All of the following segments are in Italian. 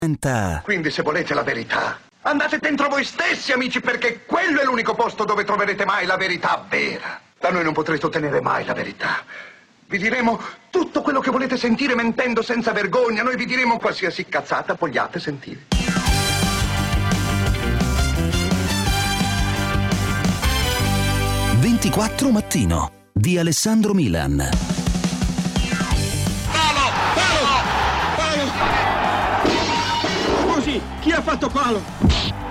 Quindi se volete la verità, andate dentro voi stessi, amici, perché quello è l'unico posto dove troverete mai la verità vera. Da noi non potrete ottenere mai la verità. Vi diremo tutto quello che volete sentire mentendo senza vergogna. Noi vi diremo qualsiasi cazzata vogliate sentire. «24 Mattino» di Alessandro Milan. Scusi, chi ha fatto palo?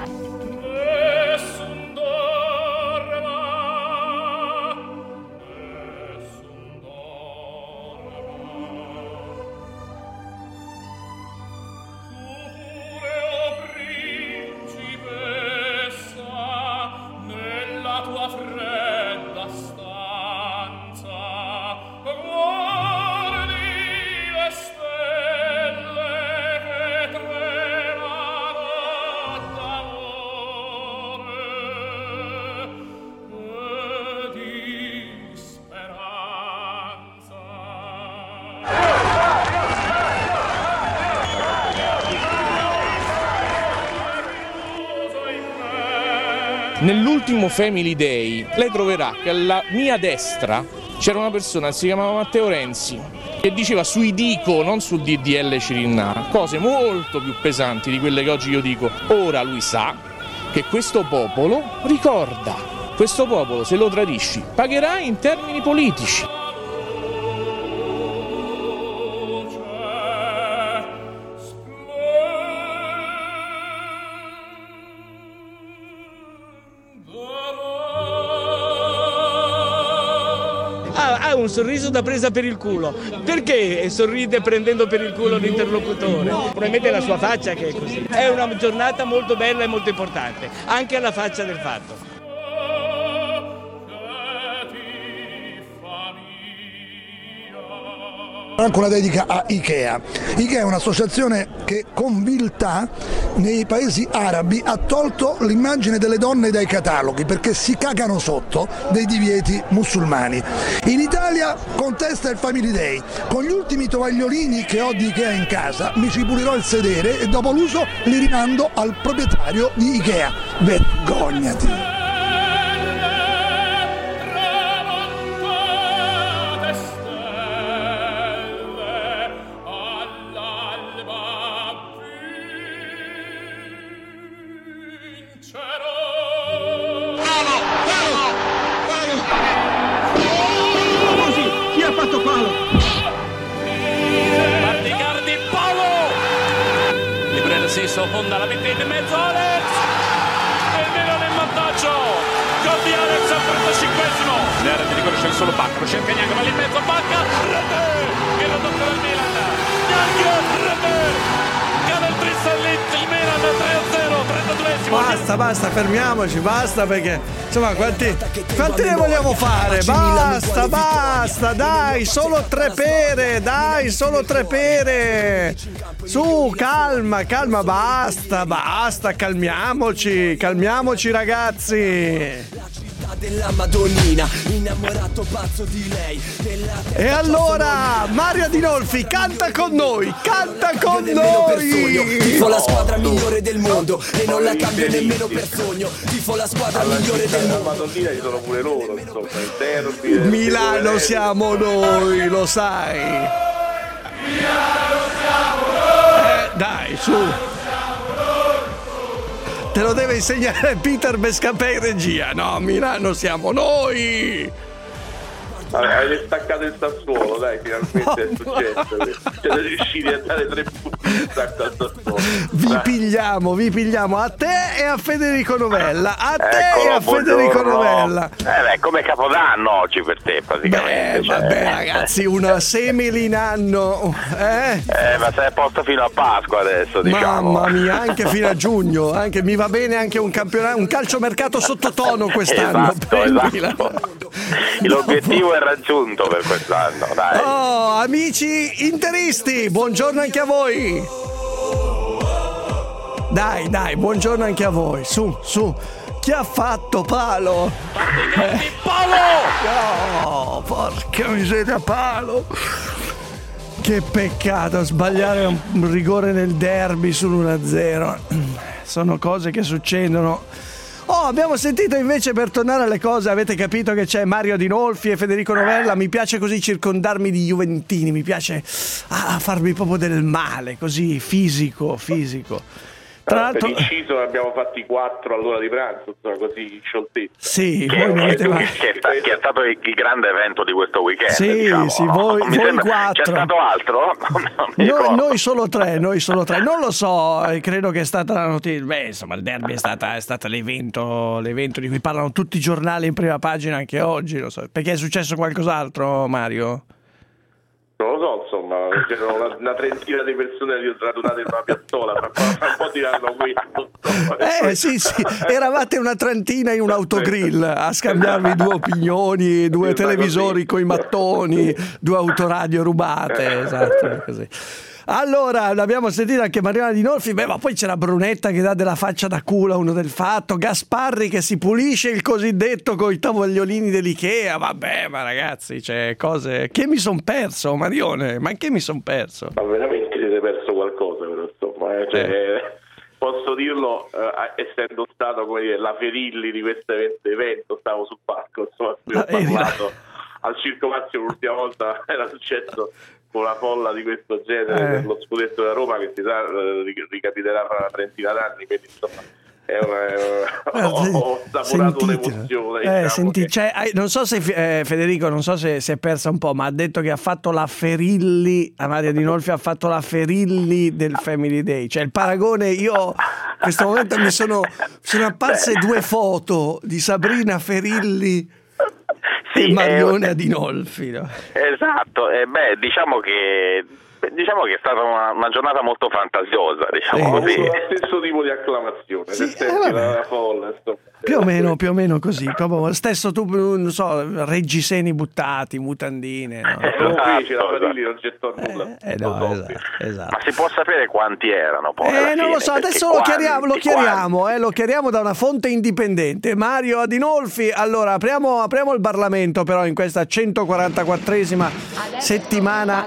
Nell'ultimo Family Day lei troverà che alla mia destra c'era una persona che si chiamava Matteo Renzi che diceva sui Dico, non sul DDL Cirinnà, cose molto più pesanti di quelle che oggi io dico. Ora lui sa che questo popolo ricorda, questo popolo se lo tradisci pagherà in termini politici. Ha un sorriso da presa per il culo. Perché sorride prendendo per il culo l'interlocutore? Probabilmente è la sua faccia che è così. È una giornata molto bella e molto importante, anche alla faccia del fatto. Anche una dedica a Ikea. Ikea è un'associazione che con viltà nei paesi arabi ha tolto l'immagine delle donne dai cataloghi perché si cagano sotto dei divieti musulmani. In Italia contesta il Family Day. Con gli ultimi tovagliolini che ho di Ikea in casa mi ci pulirò il sedere e dopo l'uso li rimando al proprietario di Ikea. Vergognati! Fonda la mette in mezzo Alex e il Milan in vantaggio. Gol di Alex al 35esimo. L'area di rigore c'è il solo Bacca, lo cerca Niang, va lì in mezzo a Bacca, rete il raddoppio del Milan. Niang, rete cade il Tristan, il Milan 3-0, 32esimo. Basta, fermiamoci, basta, perché insomma quanti ne vogliamo fare? Basta, dai, solo tre pere. Su, calma, basta, calmiamoci ragazzi. Della Madonnina, innamorato pazzo di lei. E allora Mario Adinolfi canta con noi. Tifo la squadra migliore del mondo e non la cambio nemmeno per sogno. Tifo la squadra migliore del mondo. La Madonnina ci sono pure loro, insomma, il derby. Milano siamo noi, lo sai. Milano siamo noi. Dai, su. Te lo deve insegnare Peter Bescapè in regia. No, Milano siamo noi. Avete staccato il Sassuolo, dai, finalmente è successo. Siete riusciti a dare 3 punti di stacco al Sassuolo. Vi pigliamo a te e a Federico Novella. Buongiorno. Novella. Come Capodanno oggi per te, praticamente. Vabbè, ragazzi, una semili in anno. Ma sei a posto fino a Pasqua adesso, diciamo. Mamma mia, anche fino a giugno. Anche, mi va bene anche un calciomercato sottotono quest'anno. Esatto. L'obiettivo è raggiunto per quest'anno, dai. Oh, amici interisti, buongiorno anche a voi. Dai, buongiorno anche a voi. Su. Chi ha fatto palo? Palo! No, porca miseria, palo. Che peccato sbagliare un rigore nel derby sull'1-0. Sono cose che succedono. Abbiamo sentito invece, per tornare alle cose, avete capito che c'è Mario Adinolfi e Federico Novella. Mi piace così circondarmi di juventini, mi piace farmi proprio del male, così fisico. Tra l'altro, per inciso ne abbiamo fatti 4 all'ora di pranzo, insomma, così scioltetti. Sì, che è stato il grande evento di questo weekend. Sì, diciamo, sì, no? voi 4. C'è stato altro? Noi solo 3. Non lo so, credo che è stata la notizia. Beh, insomma, il derby è stata l'evento di cui parlano tutti i giornali in prima pagina anche oggi, lo so. Perché è successo qualcos'altro, Mario? Non lo so, insomma, c'erano una trentina di persone radunate in una piazzola, tra un po' tirando questo. Sì, eravate una trentina in un autogrill a scambiarvi 2 opinioni, 2 televisori coi mattoni, 2 autoradio rubate, esatto, così. Allora, l'abbiamo sentito anche Mariana Adinolfi, ma poi c'era Brunetta che dà della faccia da culo a Uno del Fatto, Gasparri che si pulisce il cosiddetto coi tovagliolini dell'Ikea. Vabbè, ma ragazzi, c'è cose che mi son perso, Marione, ma che mi son perso? Ma veramente siete perso qualcosa, però, insomma, posso dirlo, essendo stato, come dire, la Ferilli di questo evento, stavo sul palco, insomma, ho parlato al Circo Massimo l'ultima volta, era successo con una folla di questo genere per lo scudetto da Roma, che si sa ricapiterà fra una trentina d'anni, quindi insomma ho saporato un'emozione. Non so se Federico, non so se si è persa un po', ma ha detto che ha fatto la Ferilli, a Mario Adinolfi ha fatto la Ferilli del Family Day, cioè il paragone. Io in questo momento mi sono apparse 2 foto di Sabrina Ferilli e Marione Adinolfi, no? Esatto, diciamo che è stata una giornata molto fantasiosa, diciamo così. Lo stesso tipo di acclamazione, la folla, più o meno così, proprio lo stesso, tu non so, reggiseni buttati, mutandine, no? La Farilli non gettò nulla. Esatto. Ma si può sapere quanti erano poi? Non lo so, adesso lo chiariamo da una fonte indipendente. Mario Adinolfi. Allora, apriamo il Parlamento però in questa 144esima settimana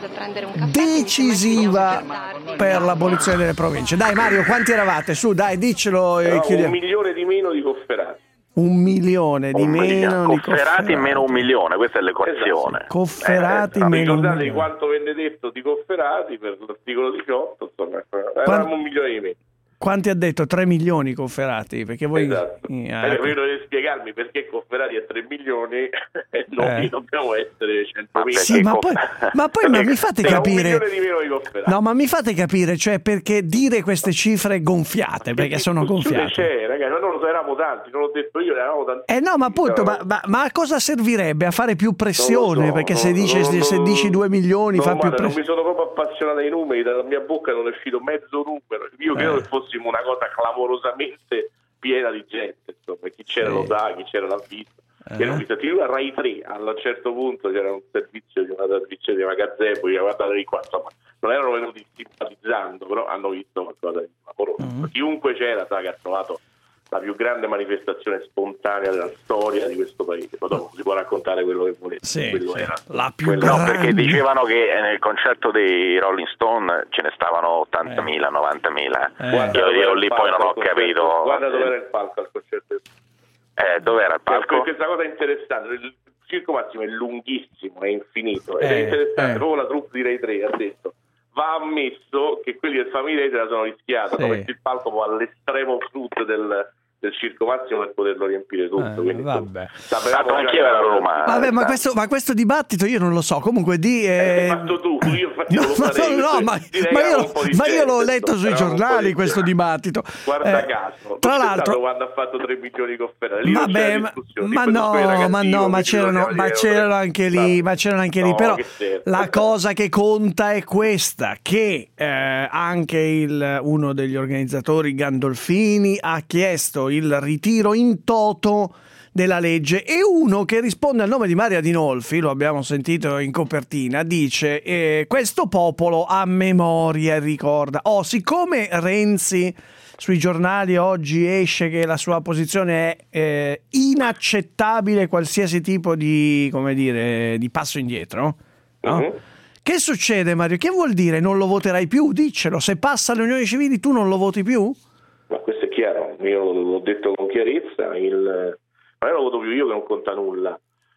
decisiva per l'abolizione delle province. Dai Mario, quanti eravate? Su, dai, diccelo e chiudiamo. 1 milione di meno di Cofferati. 1 milione di meno di Cofferati meno 1 milione, questa è l'equazione. Esatto. Cofferati meno 1 milione. Ricordate quanto venne detto di Cofferati per l'articolo 18, insomma, eravamo 1 milione di meno. Quanti ha detto? 3 milioni Cofferati? Perché voi... Esatto. Io dovrei spiegarmi perché Cofferati è 3 milioni e noi dobbiamo essere 100.000. Sì, ma poi mi fate capire... 1 milione di meno di Cofferati. No, ma mi fate capire, cioè, perché dire queste cifre gonfiate, perché sono gonfiate. C'è, ragazzi, ma non lo so, eravamo tanti, non l'ho detto io, eravamo tanti. No, ma appunto, ma a cosa servirebbe? A fare più pressione? Perché se dici 2 milioni fa più pressione. Non mi sono proprio appassionato ai numeri, dalla mia bocca non è uscito mezzo numero. Io credo che fossimo una cosa clamorosamente piena di gente, insomma, chi c'era lo sa, chi c'era l'ha visto. Io a Rai 3 a un certo punto c'era un servizio di una trasmissione di una Gazebo, guardate qua, insomma, non erano venuti simpatizzando, però hanno visto qualcosa di clamoroso. Chiunque c'era sa che ha trovato la più grande manifestazione spontanea della storia di questo paese. Poi dopo si può raccontare quello che volete. Era la più grande. No, perché dicevano che nel concerto dei Rolling Stone ce ne stavano 80.000, 90.000. Io lì poi non ho capito. Guarda dove era il palco al concerto. Dov'era il palco? Questa cosa è interessante. Il Circo Massimo è lunghissimo, è infinito. Ed è interessante. Proprio la troupe di Rai 3 ha detto: va ammesso che quelli del Family Day se la sono rischiata, hanno messo il palco all'estremo sud del Circo Massimo per poterlo riempire tutto. Quindi, vabbè. Anch'io ero a Roma. Vabbè, ma questo dibattito io non lo so. Comunque l'hai fatto tu, io infatti non lo farei. Ma io l'ho letto sui giornali questo dibattto. Guarda caso. Tra l'altro, quando ha fatto 3 milioni di Cofferati. Vabbè, ma c'erano anche lì, però la cosa che conta è questa, che anche uno degli organizzatori, Gandolfini, ha chiesto il ritiro in toto della legge, e uno che risponde al nome di Mario Adinolfi, lo abbiamo sentito in copertina, dice questo popolo a memoria ricorda. Siccome Renzi sui giornali oggi esce che la sua posizione è inaccettabile qualsiasi tipo di, come dire, di passo indietro, no? Che succede, Mario? Che vuol dire non lo voterai più? Diccelo, se passa le unioni civili tu non lo voti più? Ma questo è chiaro, io l'ho detto con chiarezza, ma io lo voto più io che non conta nulla.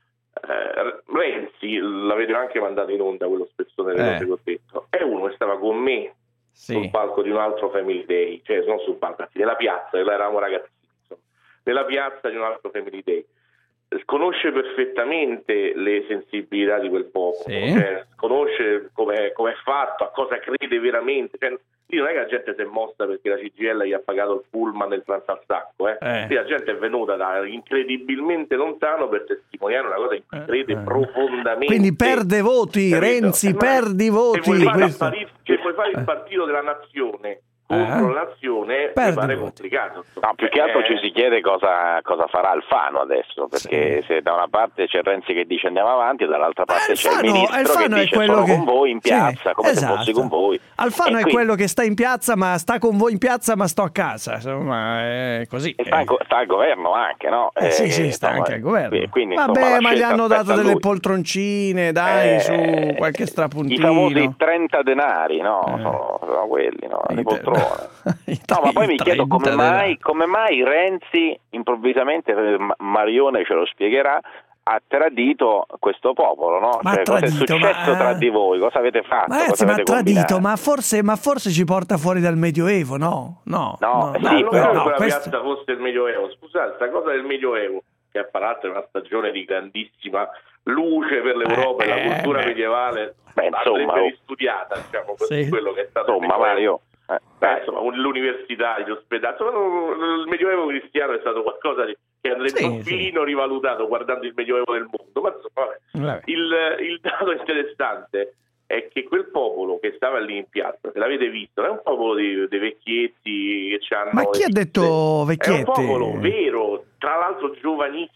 Renzi, l'avete anche mandato in onda quello spezzone delle cose che ho detto, è uno che stava con me sul palco di un altro Family Day, cioè non sul palco, nella piazza, eravamo ragazzini, insomma, nella piazza di un altro Family Day. Conosce perfettamente le sensibilità di quel popolo, cioè, conosce come è fatto, a cosa crede veramente. Cioè, lì non è che la gente si è mossa perché la CGIL gli ha pagato il pullman del pranzo al sacco, Lì la gente è venuta da incredibilmente lontano per testimoniare una cosa in cui crede profondamente. Quindi perde voti, capito? Renzi, perdi voti. Se vuoi fare il partito della nazione contro la nazione, mi pare complicato. No, più che altro ci si chiede cosa farà Alfano adesso, perché se da una parte c'è Renzi che dice andiamo avanti, e dall'altra parte c'è il ministro che dice sono con voi in piazza, come se fossi con voi. Alfano è quello che sta in piazza, ma sta con voi in piazza, ma sto a casa, insomma, è così. E sta al governo anche, no? Sì, sta anche al governo. Quindi, vabbè, ma gli hanno dato delle poltroncine, dai, su qualche strapuntino. I famosi 30 denari, no? Sono quelli, no? Le poltrone. No, ma poi mi chiedo come mai Renzi improvvisamente, Marione ce lo spiegherà, ha tradito questo popolo, no? Cioè, cosa è successo tra di voi? Cosa avete fatto? Ragazzi, ma tradito, ma forse ci porta fuori dal Medioevo, no? Non credo che la piazza fosse il Medioevo. Scusate, questa cosa del Medioevo, che a parte è una stagione di grandissima luce per l'Europa e la cultura medievale, andrebbe ristudiata, diciamo, per quello che è stato insomma, Mario. Insomma, l'università, gli ospedali, il Medioevo cristiano è stato qualcosa che andrebbe un filino rivalutato guardando il Medioevo del mondo. Ma insomma, il dato interessante è che quel popolo che stava lì in piazza, se l'avete visto, non è un popolo dei vecchietti che ci hanno. Ma chi ha detto vecchietti? È un popolo vero, tra l'altro giovanissimo.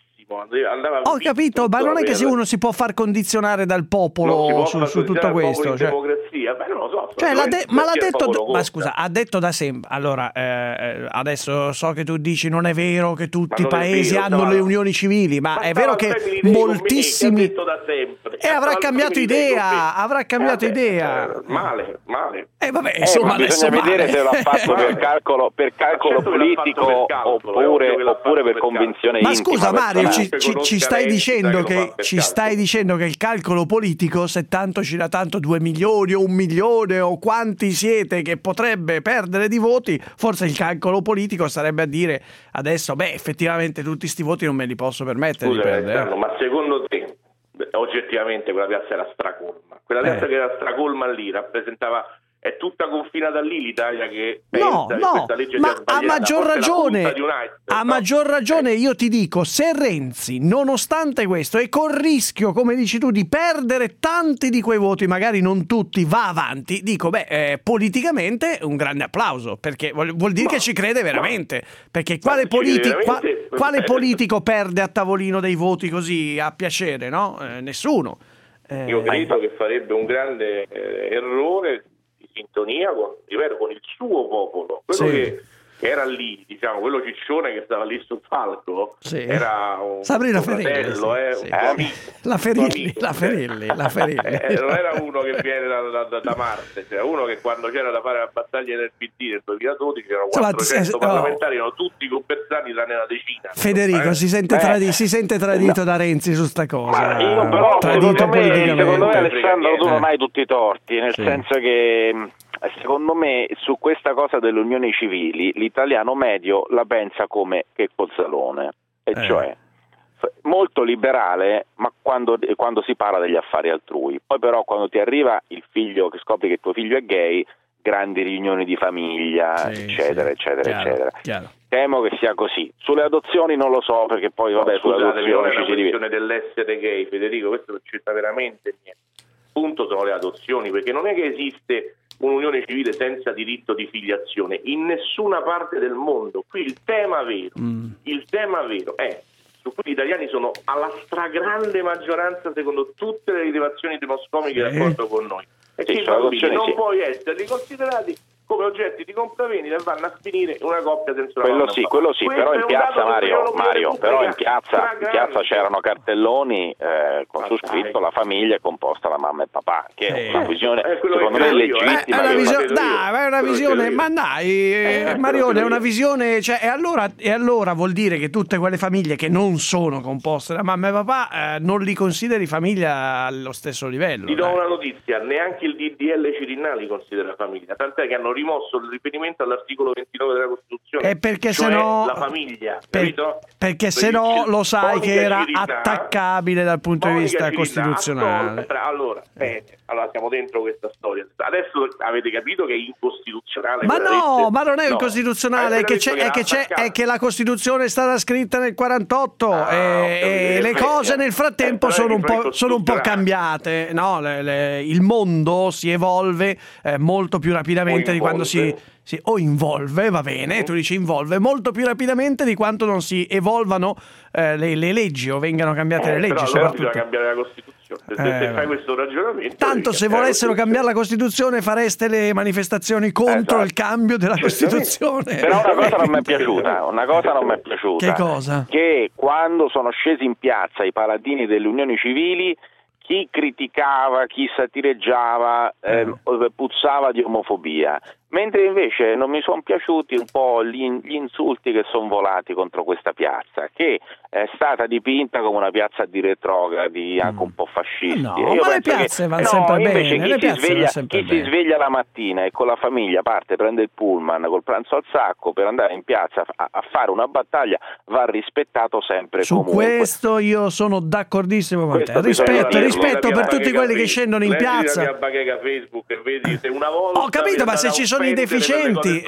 Ho capito, ma non è che se uno si può far condizionare dal popolo su tutto questo, cioè democrazia, non lo so. Cioè, ma l'ha detto, ma scusa, ha detto da sempre. Allora, adesso so che tu dici non è vero che tutti i paesi hanno le unioni civili, ma è vero che moltissimi. Detto da sempre. E avrà cambiato idea, Male. Vabbè, insomma, bisogna vedere se l'ha fatto per calcolo politico oppure per convinzione intima. Ma scusa, Mario, ci stai dicendo che il calcolo politico, se tanto ci dà tanto 2 milioni o 1 milione o quanti siete che potrebbe perdere di voti, forse il calcolo politico sarebbe a dire adesso effettivamente tutti sti voti non me li posso permettere di perdere. Ma secondo te oggettivamente quella piazza era stracolma? Quella piazza che era stracolma lì rappresentava... È tutta confinata lì l'Italia che pensa che questa legge sia sbagliata. A maggior ragione io ti dico, se Renzi, nonostante questo e col rischio, come dici tu, di perdere tanti di quei voti, magari non tutti, va avanti, dico politicamente un grande applauso, perché vuol dire che ci crede veramente, perché quale politico perde a tavolino dei voti così a piacere, no? Nessuno. Io credo che farebbe un grande errore sintonia con il suo popolo, quello che era lì, diciamo, quello ciccione che stava lì sul palco, era un Sabrina Ferilli, la Ferilli. Non era uno che viene da Marte, cioè uno che quando c'era da fare la battaglia del PD nel 2012 c'erano 400 parlamentari, erano tutti compensati tranne una decina. Federico si sente tradito da Renzi su sta cosa. Io però secondo me Alessandro tu non hai tutti i torti, nel senso che secondo me su questa cosa delle unioni civili l'italiano medio la pensa come che Cozzalone, e cioè molto liberale, ma quando si parla degli affari altrui. Poi però quando ti arriva il figlio, che scopri che tuo figlio è gay, grandi riunioni di famiglia, eccetera. Chiaro. Temo che sia così. Sulle adozioni non lo so, perché poi sulle adozioni non è una questione dell'essere gay, Federico, questo non c'entra veramente niente. Il punto sono le adozioni, perché non è che esiste un'unione civile senza diritto di filiazione in nessuna parte del mondo. Qui il tema vero è su cui gli italiani sono alla stragrande maggioranza, secondo tutte le rilevazioni demoscomiche d'accordo con noi, e che i bambini non puoi esserli considerati come oggetti di compravendita e vanno a finire in una coppia senza una quello mamma sì, e papà. quello sì, però in piazza Mario, in piazza c'erano cartelloni con su scritto la famiglia è composta da mamma e papà, che è una visione secondo me legittima. È una visione, ma dai, Marione, è una visione, cioè, e allora vuol dire che tutte quelle famiglie che non sono composte da mamma e papà non li consideri famiglia allo stesso livello. Ti do una notizia, neanche il DDL Cirinna li considera famiglia, tant'è che hanno rimosso il riferimento all'articolo 29 della Costituzione, perché cioè sennò la famiglia, capito? Perché sennò lo sai Monica che era Cirinà, attaccabile dal punto di vista costituzionale. Allora siamo dentro questa storia. Adesso avete capito che è incostituzionale. Ma non è incostituzionale, è che la Costituzione è stata scritta nel 48 e le cose nel frattempo sono un po' cambiate, no? Il mondo si evolve molto più rapidamente di quando o involve, va bene, tu dici involve molto più rapidamente di quanto non si evolvano le leggi o vengano cambiate le leggi, però soprattutto. bisogna cambiare la Costituzione. Se fai questo ragionamento, tanto se volessero cambiare la Costituzione fareste le manifestazioni contro il cambio della Costituzione. Però una cosa non mi è piaciuta. Che cosa? Che quando sono scesi in piazza i paladini delle unioni civili, chi criticava, chi satireggiava, puzzava di omofobia. Mentre invece non mi sono piaciuti un po' gli insulti che sono volati contro questa piazza, che è stata dipinta come una piazza di retrogradi, anche un po' fascisti. No, ma le piazze vanno sempre bene. Chi si sveglia la mattina e con la famiglia parte, prende il pullman col pranzo al sacco per andare in piazza a fare una battaglia, va rispettato sempre. Su comunque. Questo io sono d'accordissimo con te. Rispetto per tutti quelli che scendono in piazza. Facebook e vedi se una volta. Ho capito, ma se ci sono i deficienti.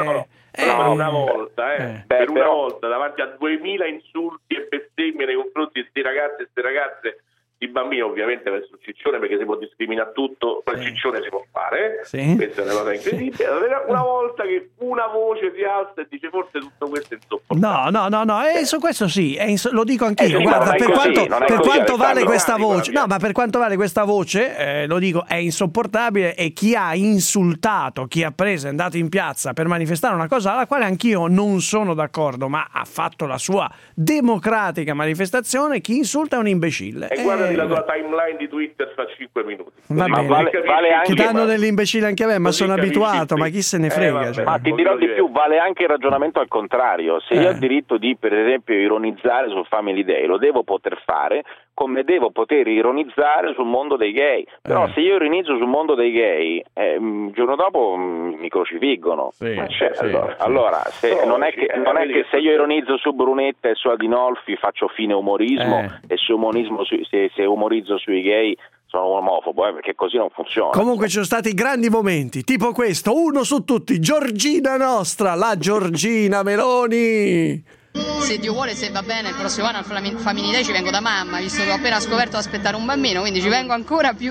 Una volta, per una volta davanti a 2000 insulti e bestemmie nei confronti di questi ragazzi e queste ragazze, di bambini, ovviamente verso il ciccione, perché si può discriminare tutto, il ciccione si può fare, questa è una cosa incredibile. Una volta che una voce si alza e dice forse tutto questo è insopportabile. No, su questo sì, lo dico anch'io. Guarda, per quanto vale questa voce, ma per quanto vale questa voce, lo dico, è insopportabile, e chi ha insultato, chi ha preso, è andato in piazza per manifestare una cosa alla quale anch'io non sono d'accordo, ma ha fatto la sua democratica manifestazione, chi insulta è un imbecille. E guardati la tua timeline di Twitter fa 5 minuti. Va bene. Vale anche, che danno dell'imbecille anche a me, ma sono abituato, ma chi se ne frega. Ma ti dirò di più, vale anche il ragionamento al contrario. Se io ho il diritto di, per esempio, ironizzare sul Family Day, lo devo poter fare, come devo poter ironizzare sul mondo dei gay. Però se io ironizzo sul mondo dei gay, il giorno dopo mi crocifiggo. Allora, non è che se io ironizzo su Brunetta e su Adinolfi faccio fine umorismo, e se umorizzo sui gay sono omofobo, perché così non funziona. Comunque ci sono stati grandi momenti, tipo questo, uno su tutti, Giorgina nostra, la Giorgina Meloni. Se Dio vuole, se va bene, il prossimo anno al Family Day ci vengo da mamma, visto che ho appena scoperto di aspettare un bambino, quindi ci vengo ancora più,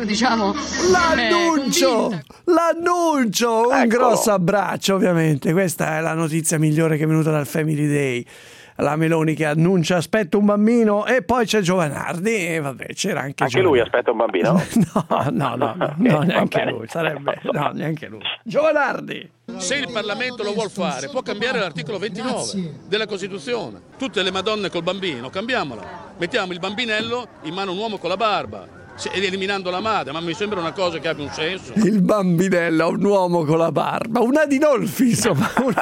L'annuncio, un grosso abbraccio, ovviamente. Questa è la notizia migliore che è venuta dal Family Day. La Meloni che annuncia aspetta un bambino, e poi c'è Giovanardi, e vabbè, c'era anche lui aspetta un bambino? No, neanche lui, neanche lui. Giovanardi. Se il Parlamento lo vuol fare, può cambiare l'articolo 29 della Costituzione. Tutte le madonne col bambino, cambiamola. Mettiamo il bambinello in mano a un uomo con la barba, eliminando la madre, ma mi sembra una cosa che abbia un senso. Il bambinello, un uomo con la barba, una Dinolfi, insomma, una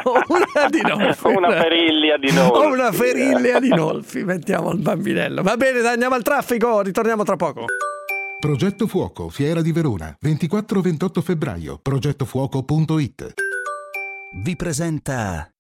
ferillia di Dinolfi. Una ferillia di Dinolfi, mettiamo il bambinello. Va bene, dai, andiamo al traffico, ritorniamo tra poco. Progetto Fuoco, Fiera di Verona, 24-28 febbraio, progettofuoco.it. Vi presenta...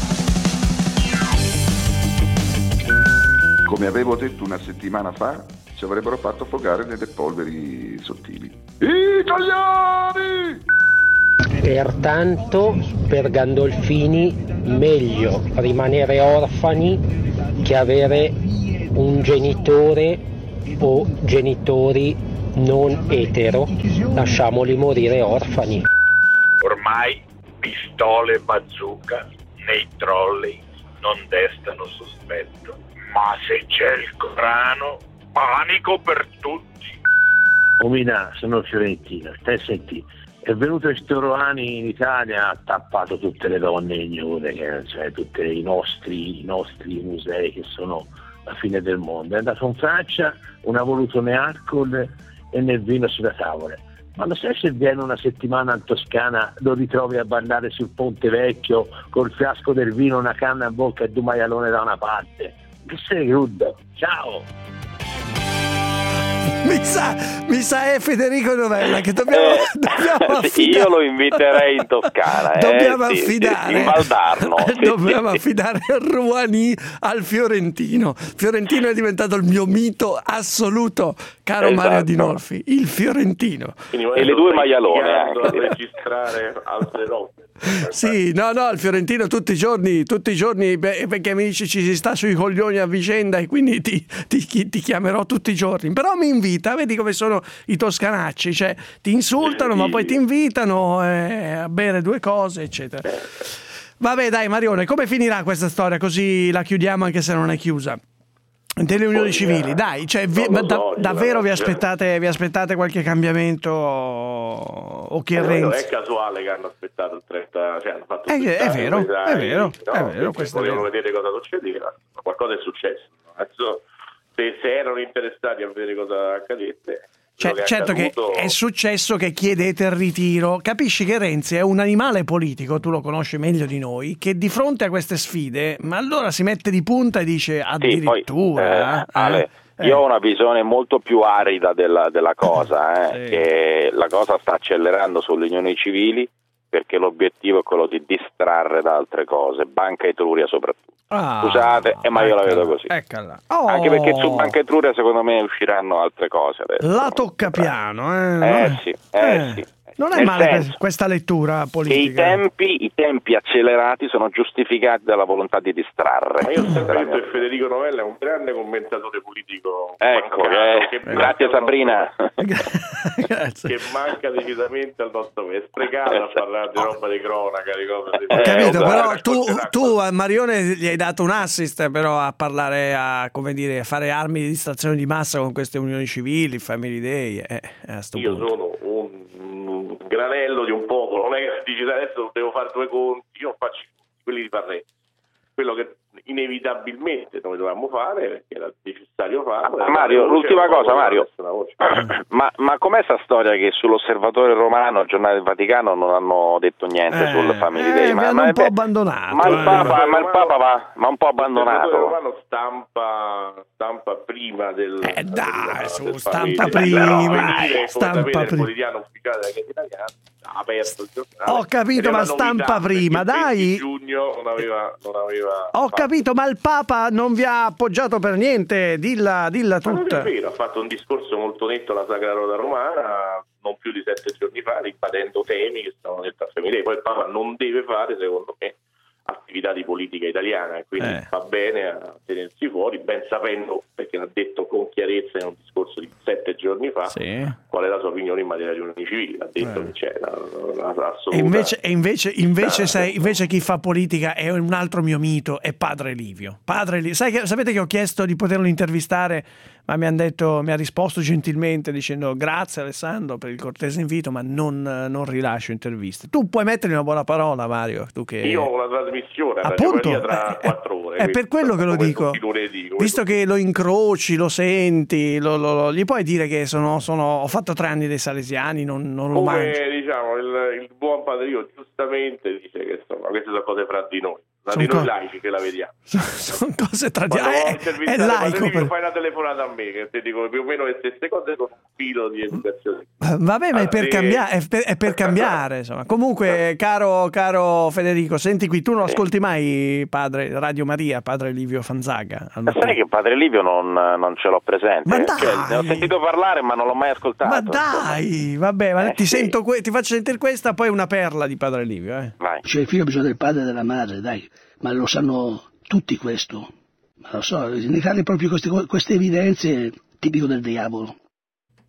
Come avevo detto una settimana fa, ci avrebbero fatto affogare nelle polveri sottili. Italiani! Pertanto, per Gandolfini, meglio rimanere orfani che avere un genitore o genitori non etero. Lasciamoli morire orfani. Ormai pistole e bazooka nei trolley non destano sospetto, ma se c'è il Corano, panico per tutti. Omina, sono fiorentina, stai senti. è venuto Storani in Italia, ha tappato tutte le donne ignore, cioè tutti i nostri musei che sono la fine del mondo. È andato in Francia, non ha voluto né alcol e né vino sulla tavola. Ma lo sai se viene una settimana in Toscana, lo ritrovi a ballare sul Ponte Vecchio col fiasco del vino, una canna in bocca e due maialone da una parte? Che sei crudo? Ciao! Mi sa è Federico Novella che dobbiamo affidare. Io lo inviterei in Toscana. Dobbiamo affidare in Valdarno. Dobbiamo affidare Rouhani al Fiorentino. Fiorentino è diventato il mio mito assoluto, caro Mario Dinolfi. Il Fiorentino. E le due maialone anche. A registrare altre robe. Sì, no, il Fiorentino tutti i giorni, perché mi dice ci si sta sui coglioni a vicenda e quindi ti chiamerò tutti i giorni. Però mi invita, vedi come sono i toscanacci, cioè ti insultano ma poi ti invitano a bere due cose, eccetera. Vabbè dai Marione, come finirà questa storia? Così la chiudiamo anche se non è chiusa. Delle unioni civili, dai, cioè davvero vi aspettate qualche cambiamento o che Renzi? Non è casuale che hanno aspettato il 30, cioè hanno fatto è vero, questo volevano vedere cosa succedeva, ma qualcosa è successo. Adesso se erano interessati a vedere cosa accadesse. Certo che è successo che chiedete il ritiro. Capisci che Renzi è un animale politico, tu lo conosci meglio di noi, che di fronte a queste sfide, ma allora si mette di punta e dice addirittura... Sì, poi, Ale, io ho una visione molto più arida della cosa, Sì. che la cosa sta accelerando sulle unioni civili perché l'obiettivo è quello di distrarre da altre cose, Banca Etruria soprattutto. Scusate, ma io la vedo così. Eccola. Anche perché su Banca Etruria secondo me usciranno altre cose adesso. La tocca piano, Sì. Non è male questa lettura politica. I tempi accelerati sono giustificati dalla volontà di distrarre. Ma io ho sempre detto che Federico Novella è un grande commentatore politico. Ecco, grazie Sabrina. Grazie. Che manca decisamente al nostro paese. È sprecato a parlare di roba di cronaca, di cose. Capito, però tu a Marione gli hai dato un assist però a parlare, a fare armi di distrazione di massa con queste unioni civili, Family Day. Io sono un granello di un popolo, non è che dici adesso devo fare due conti, io faccio quelli di Parretti, quello che inevitabilmente noi dovevamo fare perché era necessario farlo. Mario, l'ultima cosa, Mario, ma com'è sta storia che sull'Osservatore Romano, Giornale del Vaticano, non hanno detto niente sul Family Day? Mi hanno un po' abbandonato. Ma il Papa va un po' abbandonato. L'Osservatore Romano stampa prima del stampa prima. Il quotidiano ufficiale della Chiesa italiana ha aperto il giornale. Ho capito, ma stampa prima, dai. Giugno non aveva Ho capito, ma il Papa non vi ha appoggiato per niente, dilla tutta. Ma non è vero, ha fatto un discorso molto netto alla Sacra Rota Romana non più di 7 giorni fa, ribadendo temi che stavano nel femminile. Poi il Papa non deve fare, secondo me, attività di politica italiana e quindi fa bene a tenersi fuori, ben sapendo, perché l'ha detto con chiarezza in un discorso di 7 giorni fa, qual è la sua opinione in materia di unioni civili. Ha detto che c'è una assoluta... E invece chi fa politica è un altro mio mito, è Padre Livio. Sapete che ho chiesto di poterlo intervistare, ma mi ha risposto gentilmente dicendo grazie Alessandro per il cortese invito, ma non rilascio interviste. Tu puoi mettergli una buona parola, Mario, tu che... Io ho una trasmissione appunto tra 4 ore. È per quello che lo dico. Visto che lo incroci, lo senti, gli puoi dire che ho fatto 3 anni dei Salesiani, non lo mangio. Come diciamo, il buon Padre Io giustamente dice che insomma queste sono cose fra di noi. Di noi laici che la vediamo. Sono cose tra di noi. È laico. Fai una telefonata a me che ti dico più o meno le stesse cose con un filo di educazione. Vabbè, ma è per cambiare, è per cambiare, insomma. Comunque, caro Federico, senti qui, tu non ascolti mai Padre Radio Maria, Padre Livio Fanzaga? Sai che Padre Livio non ce l'ho presente. Ma dai! Ne ho sentito parlare, ma non l'ho mai ascoltato. Ma dai, vabbè, ma ti faccio sentire questa, poi una perla di Padre Livio. Vai. Cioè il figlio ha bisogno del padre e della madre, dai. Ma lo sanno tutti questo. Ma lo so, in Italia proprio queste evidenze tipico del diavolo.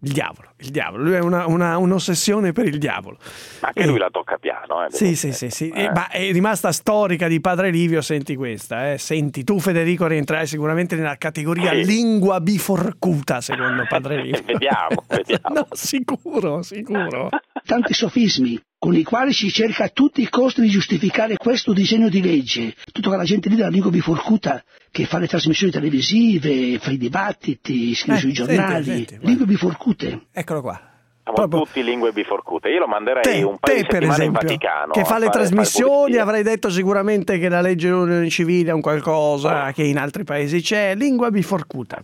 Il diavolo, lui ha un'ossessione per il diavolo. Ma anche lui la tocca piano. Sì. Ma è rimasta storica di Padre Livio, senti questa. Senti, tu Federico rientrai sicuramente nella categoria lingua biforcuta, secondo Padre Livio. Vediamo. No, sicuro. Tanti sofismi con i quali si cerca a tutti i costi di giustificare questo disegno di legge. Tutta quella gente lì della lingua biforcuta che fa le trasmissioni televisive, fa i dibattiti, scrive sui giornali. Senti, lingue biforcute. Eccolo qua. Siamo tutti lingue biforcute. Io lo manderei un paio di settimane in Vaticano. Che fa le trasmissioni, avrei detto sicuramente che la legge dell'unione civile è un qualcosa che in altri paesi c'è. Lingua biforcuta.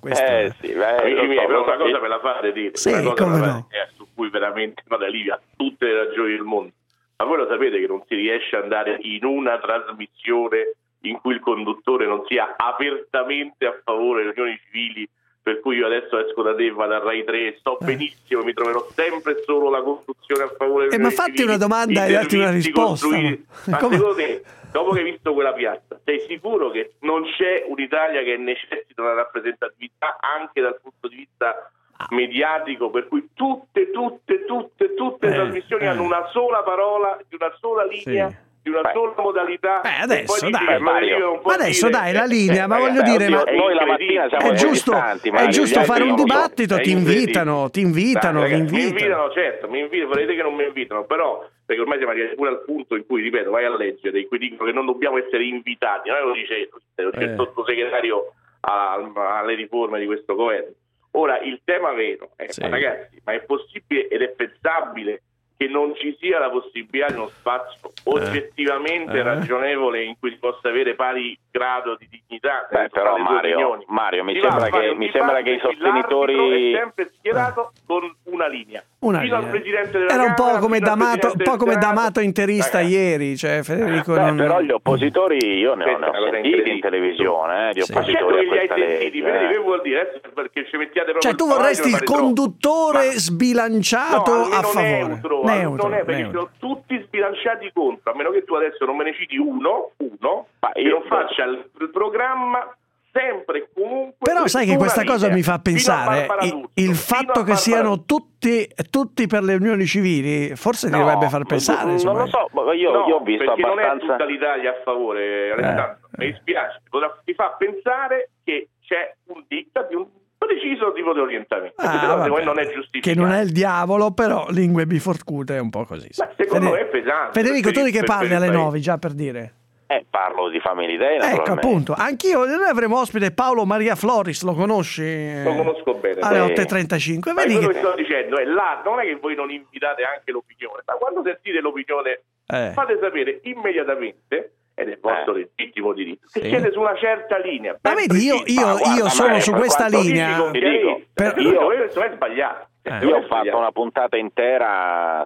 Però una cosa me la fate dire. Sì, una cosa come no. Su cui veramente Padre Livio ha tutte le ragioni del mondo. Ma voi lo sapete che non si riesce ad andare in una trasmissione in cui il conduttore non sia apertamente a favore delle unioni civili, per cui io adesso esco da te, vado a Rai 3, sto benissimo, mi troverò sempre solo la costruzione a favore delle unioni civili. Ma fatti una domanda e datti una risposta. Ma secondo te, dopo che hai visto quella piazza, sei sicuro che non c'è un'Italia che necessita una rappresentatività anche dal punto di vista mediatico, per cui tutte le trasmissioni hanno una sola parola, di una sola linea, di una sola modalità. Adesso dai, la linea, ma voglio dire, ma noi la mattina siamo è giusto fare un dibattito, ti invitano, mi invitano, certo, volete che non mi invitano, però perché ormai siamo arrivati pure al punto in cui, ripeto, vai a leggere, in cui dicono che non dobbiamo essere invitati, noi lo dice il sottosegretario alle riforme di questo governo. Ora, il tema vero è, ragazzi, ma è possibile ed è pensabile che non ci sia la possibilità di uno spazio oggettivamente ragionevole in cui si possa avere pari grado di dignità? Però Mario, mi sembra che i sostenitori è sempre schierato con una linea. Fino al presidente della Era un po' Camera, come D'Amato interista ieri, cioè Federico. Però gli oppositori io ne ho sentiti in televisione, di oppositori a questa legge. Che vuol dire? Perché ci mettiate proprio cioè tu vorresti il conduttore sbilanciato a favore. Non è perché sono tutti sbilanciati contro, a meno che tu adesso non me ne citi uno che non faccia il programma sempre e comunque. Però sai che questa cosa mi fa pensare, il fatto che siano tutti per le unioni civili forse ti dovrebbe far pensare. Non lo so, io ho visto perché abbastanza. Non è tutta l'Italia a favore, Alessandro, mi dispiace, ti fa pensare che c'è un diktat di un deciso tipo di orientamento, non è giustificato. Che non è il diavolo, però lingue biforcute è un po' così. Secondo me è pesante. Federico, tu di che parli alle 9, già per dire? Parlo di Family Day, ecco, appunto, anch'io. Noi avremo ospite Paolo Maria Floris, lo conosci? Lo conosco bene. Alle 8:35. Vedi quello che sto dicendo è non è che voi non invitate anche l'opinione, ma quando sentite l'opinione fate sapere immediatamente, ed è vostro legittimo diritto, che siete su una certa linea. Ma vedi, io sono su questa linea. Io è sbagliato. Io ho fatto una puntata intera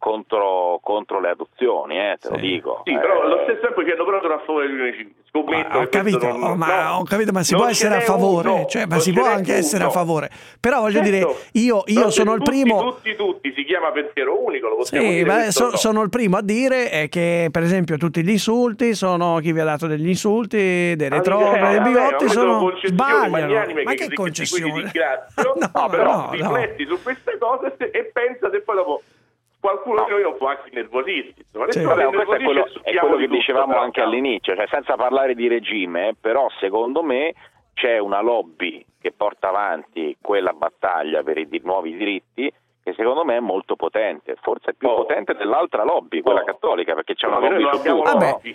contro le adozioni, te lo dico. Sì, però allo stesso tempo ci hanno proprio a favore delle unioni civili. Scommetto ho capito, ma si può essere a favore, ma si può anche essere a favore. Però voglio dire, io sono il primo. Tutti si chiama pensiero unico, lo possiamo dire. Sono il primo a dire che per esempio tutti gli insulti sono chi vi ha dato degli insulti, delle trove, dei bigotti sono sbagliano. Ma che concessione? Però rifletti su queste cose e pensa se poi dopo qualcuno di noi non può anche nervosirsi. Questo è quello che dicevamo anche all'inizio, cioè senza parlare di regime, però secondo me c'è una lobby che porta avanti quella battaglia per i nuovi diritti che secondo me è molto potente, forse più potente dell'altra lobby, quella cattolica, perché c'è una lobby su tutto.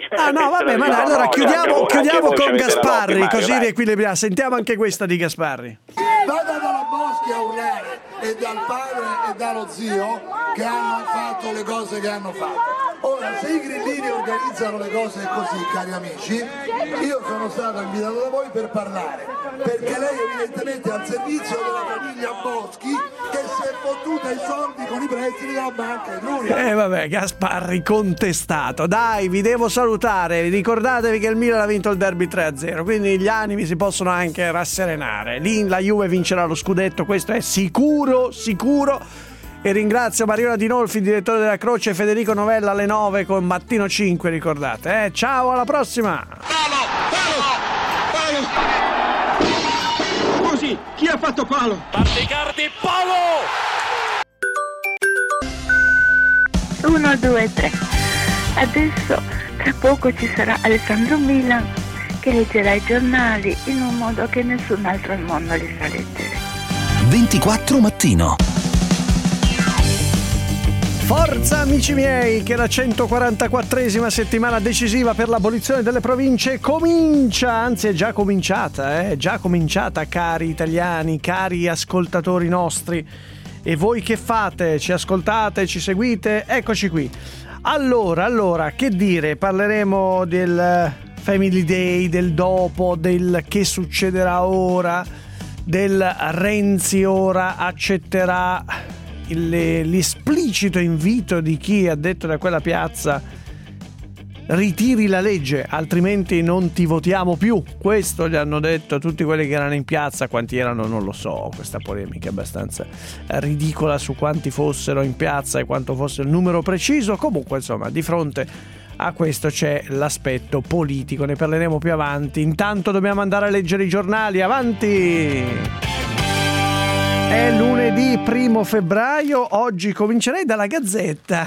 Ma allora chiudiamo con Gasparri, così riequilibriamo. Sentiamo anche questa di Gasparri. Vada dalla Boschi a urlare e dal padre e dallo zio che hanno fatto le cose che hanno fatto. Ora, se i grillini organizzano le cose così, cari amici, io sono stato invitato da voi per parlare, perché lei evidentemente è al servizio della famiglia Boschi che si è fottuta i soldi con i prestiti della banca. Vabbè, Gasparri contestato. Dai, vi devo salutare. Ricordatevi che il Milan ha vinto il derby 3-0, quindi gli animi si possono anche rasserenare. Lì la Juve vincerà lo scudetto, questo è sicuro. E ringrazio Mariona Dinolfi, direttore della Croce, e Federico Novella alle 9 con Mattino 5, ricordate. Ciao, alla prossima. Così Così, chi ha fatto palo? Icardi, palo! 1, 2, 3. Adesso tra poco ci sarà Alessandro Milan che leggerà i giornali in un modo che nessun altro al mondo li sa leggere. 24 mattino. Forza amici miei, che la 144esima settimana decisiva per l'abolizione delle province comincia, anzi è già cominciata cari italiani, cari ascoltatori nostri. E voi che fate? Ci ascoltate, ci seguite? Eccoci qui. Allora, che dire? Parleremo del Family Day, del dopo, del che succederà ora, del Renzi ora accetterà l'esplicito invito di chi ha detto da quella piazza ritiri la legge altrimenti non ti votiamo più. Questo gli hanno detto tutti quelli che erano in piazza. Quanti erano non lo so, questa polemica è abbastanza ridicola su quanti fossero in piazza e quanto fosse il numero preciso. Comunque insomma, di fronte a questo c'è l'aspetto politico, ne parleremo più avanti. Intanto dobbiamo andare a leggere i giornali, avanti! È lunedì 1 febbraio, oggi comincerei dalla Gazzetta.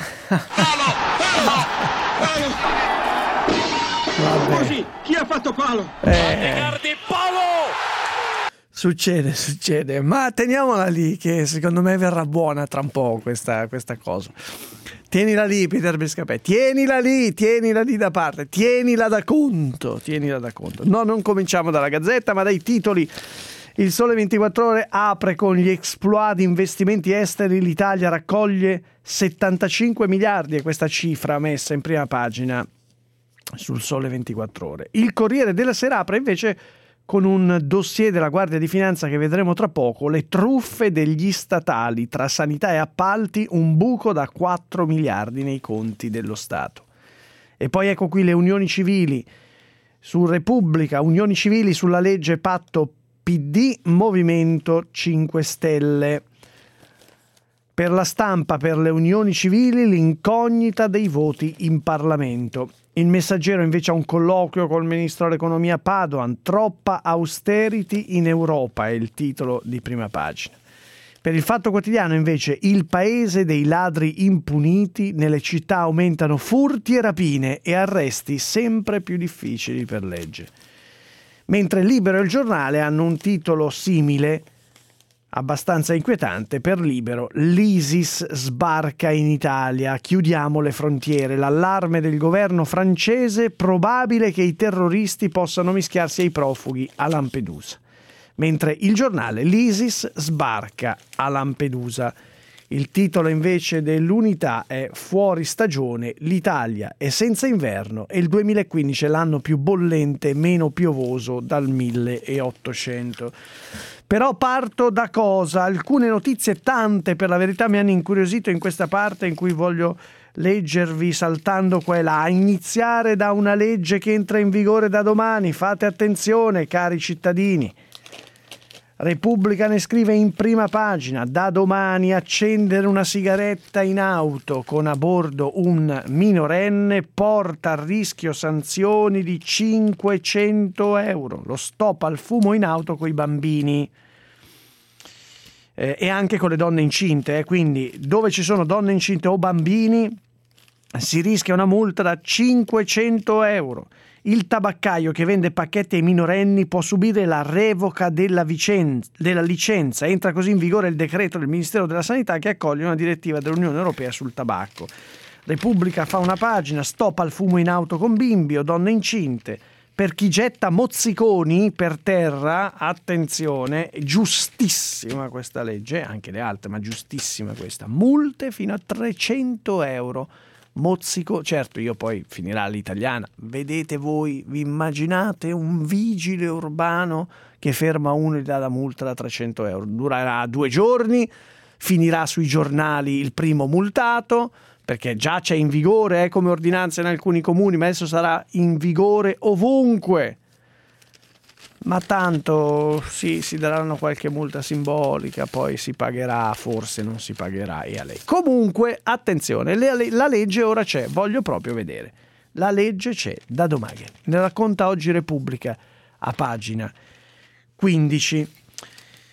Vabbè. Così, chi ha fatto palo? Icardi, palo! Succede, ma teniamola lì che secondo me verrà buona tra un po' questa cosa. Tienila lì, Peter Bescapè, tienila lì da parte, tienila da conto. No, non cominciamo dalla Gazzetta, ma dai titoli. Il Sole 24 Ore apre con gli exploit di investimenti esteri, l'Italia raccoglie 75 miliardi, è questa cifra messa in prima pagina sul Sole 24 Ore. Il Corriere della Sera apre invece con un dossier della Guardia di Finanza che vedremo tra poco, le truffe degli statali tra sanità e appalti, un buco da 4 miliardi nei conti dello Stato. E poi ecco qui le unioni civili su Repubblica, unioni civili sulla legge patto PD, Movimento 5 Stelle. Per la Stampa, per le unioni civili, l'incognita dei voti in Parlamento. Il Messaggero invece ha un colloquio col ministro dell'economia Padoan. Troppa austerity in Europa è il titolo di prima pagina. Per il Fatto Quotidiano invece, il paese dei ladri impuniti, nelle città aumentano furti e rapine e arresti sempre più difficili per legge. Mentre Libero e il Giornale hanno un titolo simile, abbastanza inquietante. Per Libero, l'ISIS sbarca in Italia, chiudiamo le frontiere, l'allarme del governo francese, probabile che i terroristi possano mischiarsi ai profughi a Lampedusa. Mentre il Giornale, l'ISIS sbarca a Lampedusa. Il titolo invece dell'Unità è Fuori stagione, l'Italia è senza inverno e il 2015 è l'anno più bollente e meno piovoso dal 1800. Però parto da cosa? Alcune notizie, tante per la verità, mi hanno incuriosito in questa parte in cui voglio leggervi saltando qua e là, a iniziare da una legge che entra in vigore da domani. Fate attenzione, cari cittadini. Repubblica ne scrive in prima pagina: da domani accendere una sigaretta in auto con a bordo un minorenne porta a rischio sanzioni di 500 euro. Lo stop al fumo in auto coi bambini e anche con le donne incinte, quindi dove ci sono donne incinte o bambini si rischia una multa da 500 euro. Il tabaccaio che vende pacchetti ai minorenni può subire la revoca della licenza. Entra così in vigore il decreto del Ministero della Sanità che accoglie una direttiva dell'Unione Europea sul tabacco. Repubblica fa una pagina: stop al fumo in auto con bimbi o donne incinte. Per chi getta mozziconi per terra, attenzione, giustissima questa legge, anche le altre, ma giustissima questa. Multe fino a 300 euro. Mozzico, certo, io poi finirà all'italiana. Vedete voi, vi immaginate un vigile urbano che ferma uno e gli dà la multa da 300 euro? Durerà 2 giorni, finirà sui giornali il primo multato, perché già c'è in vigore come ordinanza in alcuni comuni, ma adesso sarà in vigore ovunque. Ma tanto sì, si daranno qualche multa simbolica, poi si pagherà, forse non si pagherà, e a lei. Comunque, attenzione, la legge ora c'è, voglio proprio vedere. La legge c'è da domani. Ne racconta oggi Repubblica a pagina 15.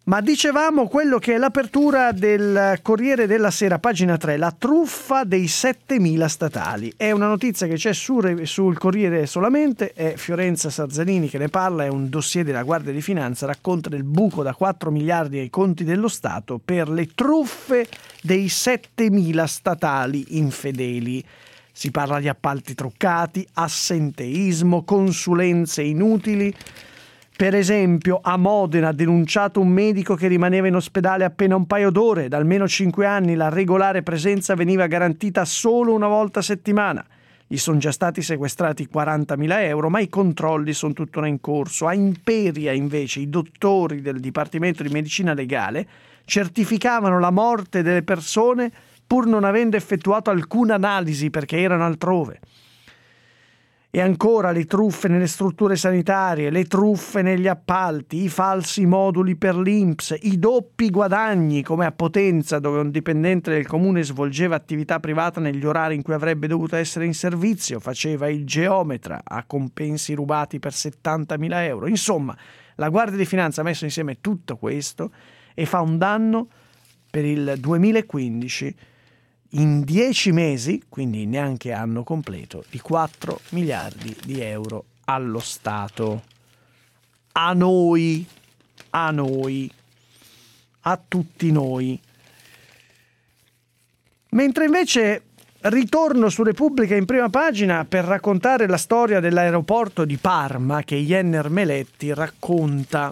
Ma dicevamo quello che è l'apertura del Corriere della Sera, pagina 3, la truffa dei 7.000 statali. È una notizia che c'è sul Corriere solamente, è Fiorenza Sarzanini che ne parla, è un dossier della Guardia di Finanza, racconta del buco da 4 miliardi ai conti dello Stato per le truffe dei 7.000 statali infedeli. Si parla di appalti truccati, assenteismo, consulenze inutili. Per esempio, a Modena ha denunciato un medico che rimaneva in ospedale appena un paio d'ore. Da almeno 5 anni la regolare presenza veniva garantita solo una volta a settimana. Gli sono già stati sequestrati 40.000 euro, ma i controlli sono tuttora in corso. A Imperia, invece, i dottori del Dipartimento di Medicina Legale certificavano la morte delle persone pur non avendo effettuato alcuna analisi perché erano altrove. E ancora le truffe nelle strutture sanitarie, le truffe negli appalti, i falsi moduli per l'INPS, i doppi guadagni come a Potenza, dove un dipendente del comune svolgeva attività privata negli orari in cui avrebbe dovuto essere in servizio, faceva il geometra a compensi rubati per 70.000 euro. Insomma, la Guardia di Finanza ha messo insieme tutto questo e fa un danno per il 2015 in 10 mesi, quindi neanche anno completo, di 4 miliardi di euro allo Stato. A noi, a tutti noi. Mentre invece ritorno su Repubblica in prima pagina per raccontare la storia dell'aeroporto di Parma che Jenner Meletti racconta.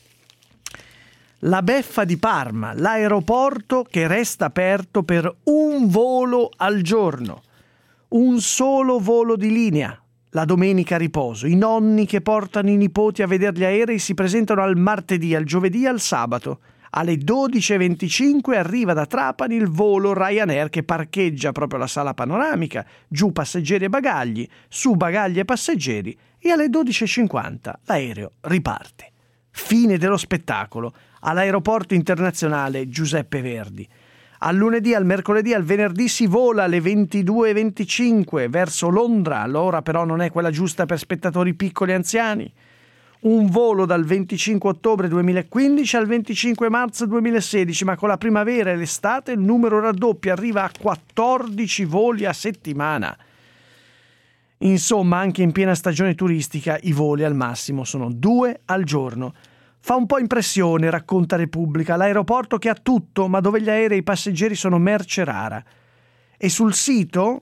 La beffa di Parma, l'aeroporto che resta aperto per un volo al giorno, un solo volo di linea, la domenica a riposo, i nonni che portano i nipoti a vedere gli aerei si presentano al martedì, al giovedì e al sabato. Alle 12.25 arriva da Trapani il volo Ryanair che parcheggia proprio la sala panoramica, giù passeggeri e bagagli, su bagagli e passeggeri e alle 12.50 l'aereo riparte. Fine dello spettacolo all'aeroporto internazionale Giuseppe Verdi. Al lunedì, al mercoledì, al venerdì si vola alle 22.25 verso Londra, l'ora però non è quella giusta per spettatori piccoli e anziani. Un volo dal 25 ottobre 2015 al 25 marzo 2016, ma con la primavera e l'estate il numero raddoppia, arriva a 14 voli a settimana. Insomma, anche in piena stagione turistica i voli al massimo sono 2 al giorno. Fa un po' impressione, racconta Repubblica, l'aeroporto che ha tutto, ma dove gli aerei e i passeggeri sono merce rara. E sul sito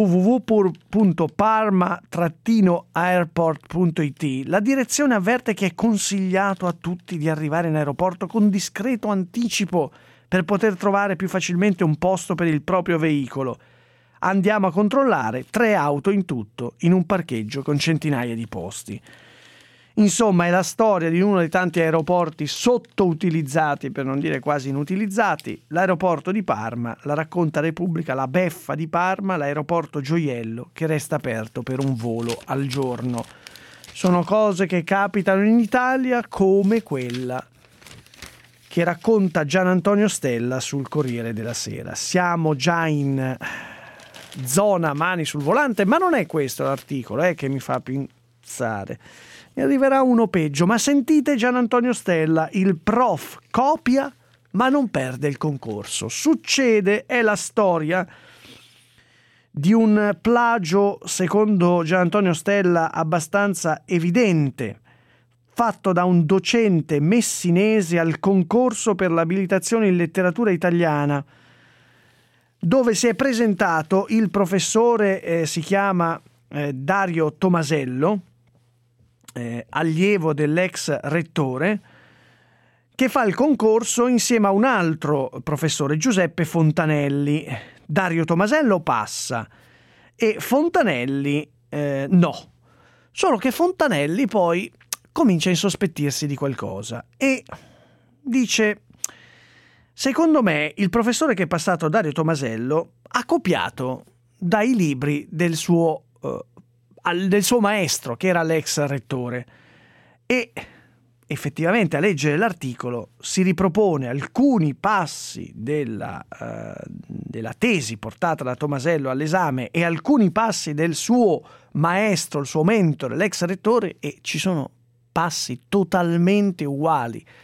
www.parma-airport.it la direzione avverte che è consigliato a tutti di arrivare in aeroporto con discreto anticipo per poter trovare più facilmente un posto per il proprio veicolo. Andiamo a controllare 3 auto in tutto in un parcheggio con centinaia di posti. Insomma, è la storia di uno dei tanti aeroporti sottoutilizzati, per non dire quasi inutilizzati. L'aeroporto di Parma, la racconta Repubblica, la beffa di Parma, l'aeroporto gioiello che resta aperto per un volo al giorno. Sono cose che capitano in Italia come quella che racconta Gian Antonio Stella sul Corriere della Sera. Siamo già in zona mani sul volante, ma non è questo l'articolo che mi fa pensare. Ne arriverà uno peggio, ma sentite Gian Antonio Stella, il prof copia ma non perde il concorso. Succede, è la storia di un plagio, secondo Gian Antonio Stella, abbastanza evidente, fatto da un docente messinese al concorso per l'abilitazione in letteratura italiana, dove si è presentato il professore, si chiama Dario Tomasello, allievo dell'ex rettore, che fa il concorso insieme a un altro professore, Giuseppe Fontanelli. Dario Tomasello passa e Fontanelli no. Solo che Fontanelli poi comincia a insospettirsi di qualcosa e dice: secondo me il professore che è passato, Dario Tomasello, ha copiato dai libri del suo maestro, che era l'ex rettore. E effettivamente a leggere l'articolo si ripropone alcuni passi della tesi portata da Tomasello all'esame e alcuni passi del suo maestro, il suo mentore, l'ex rettore, e ci sono passi totalmente uguali,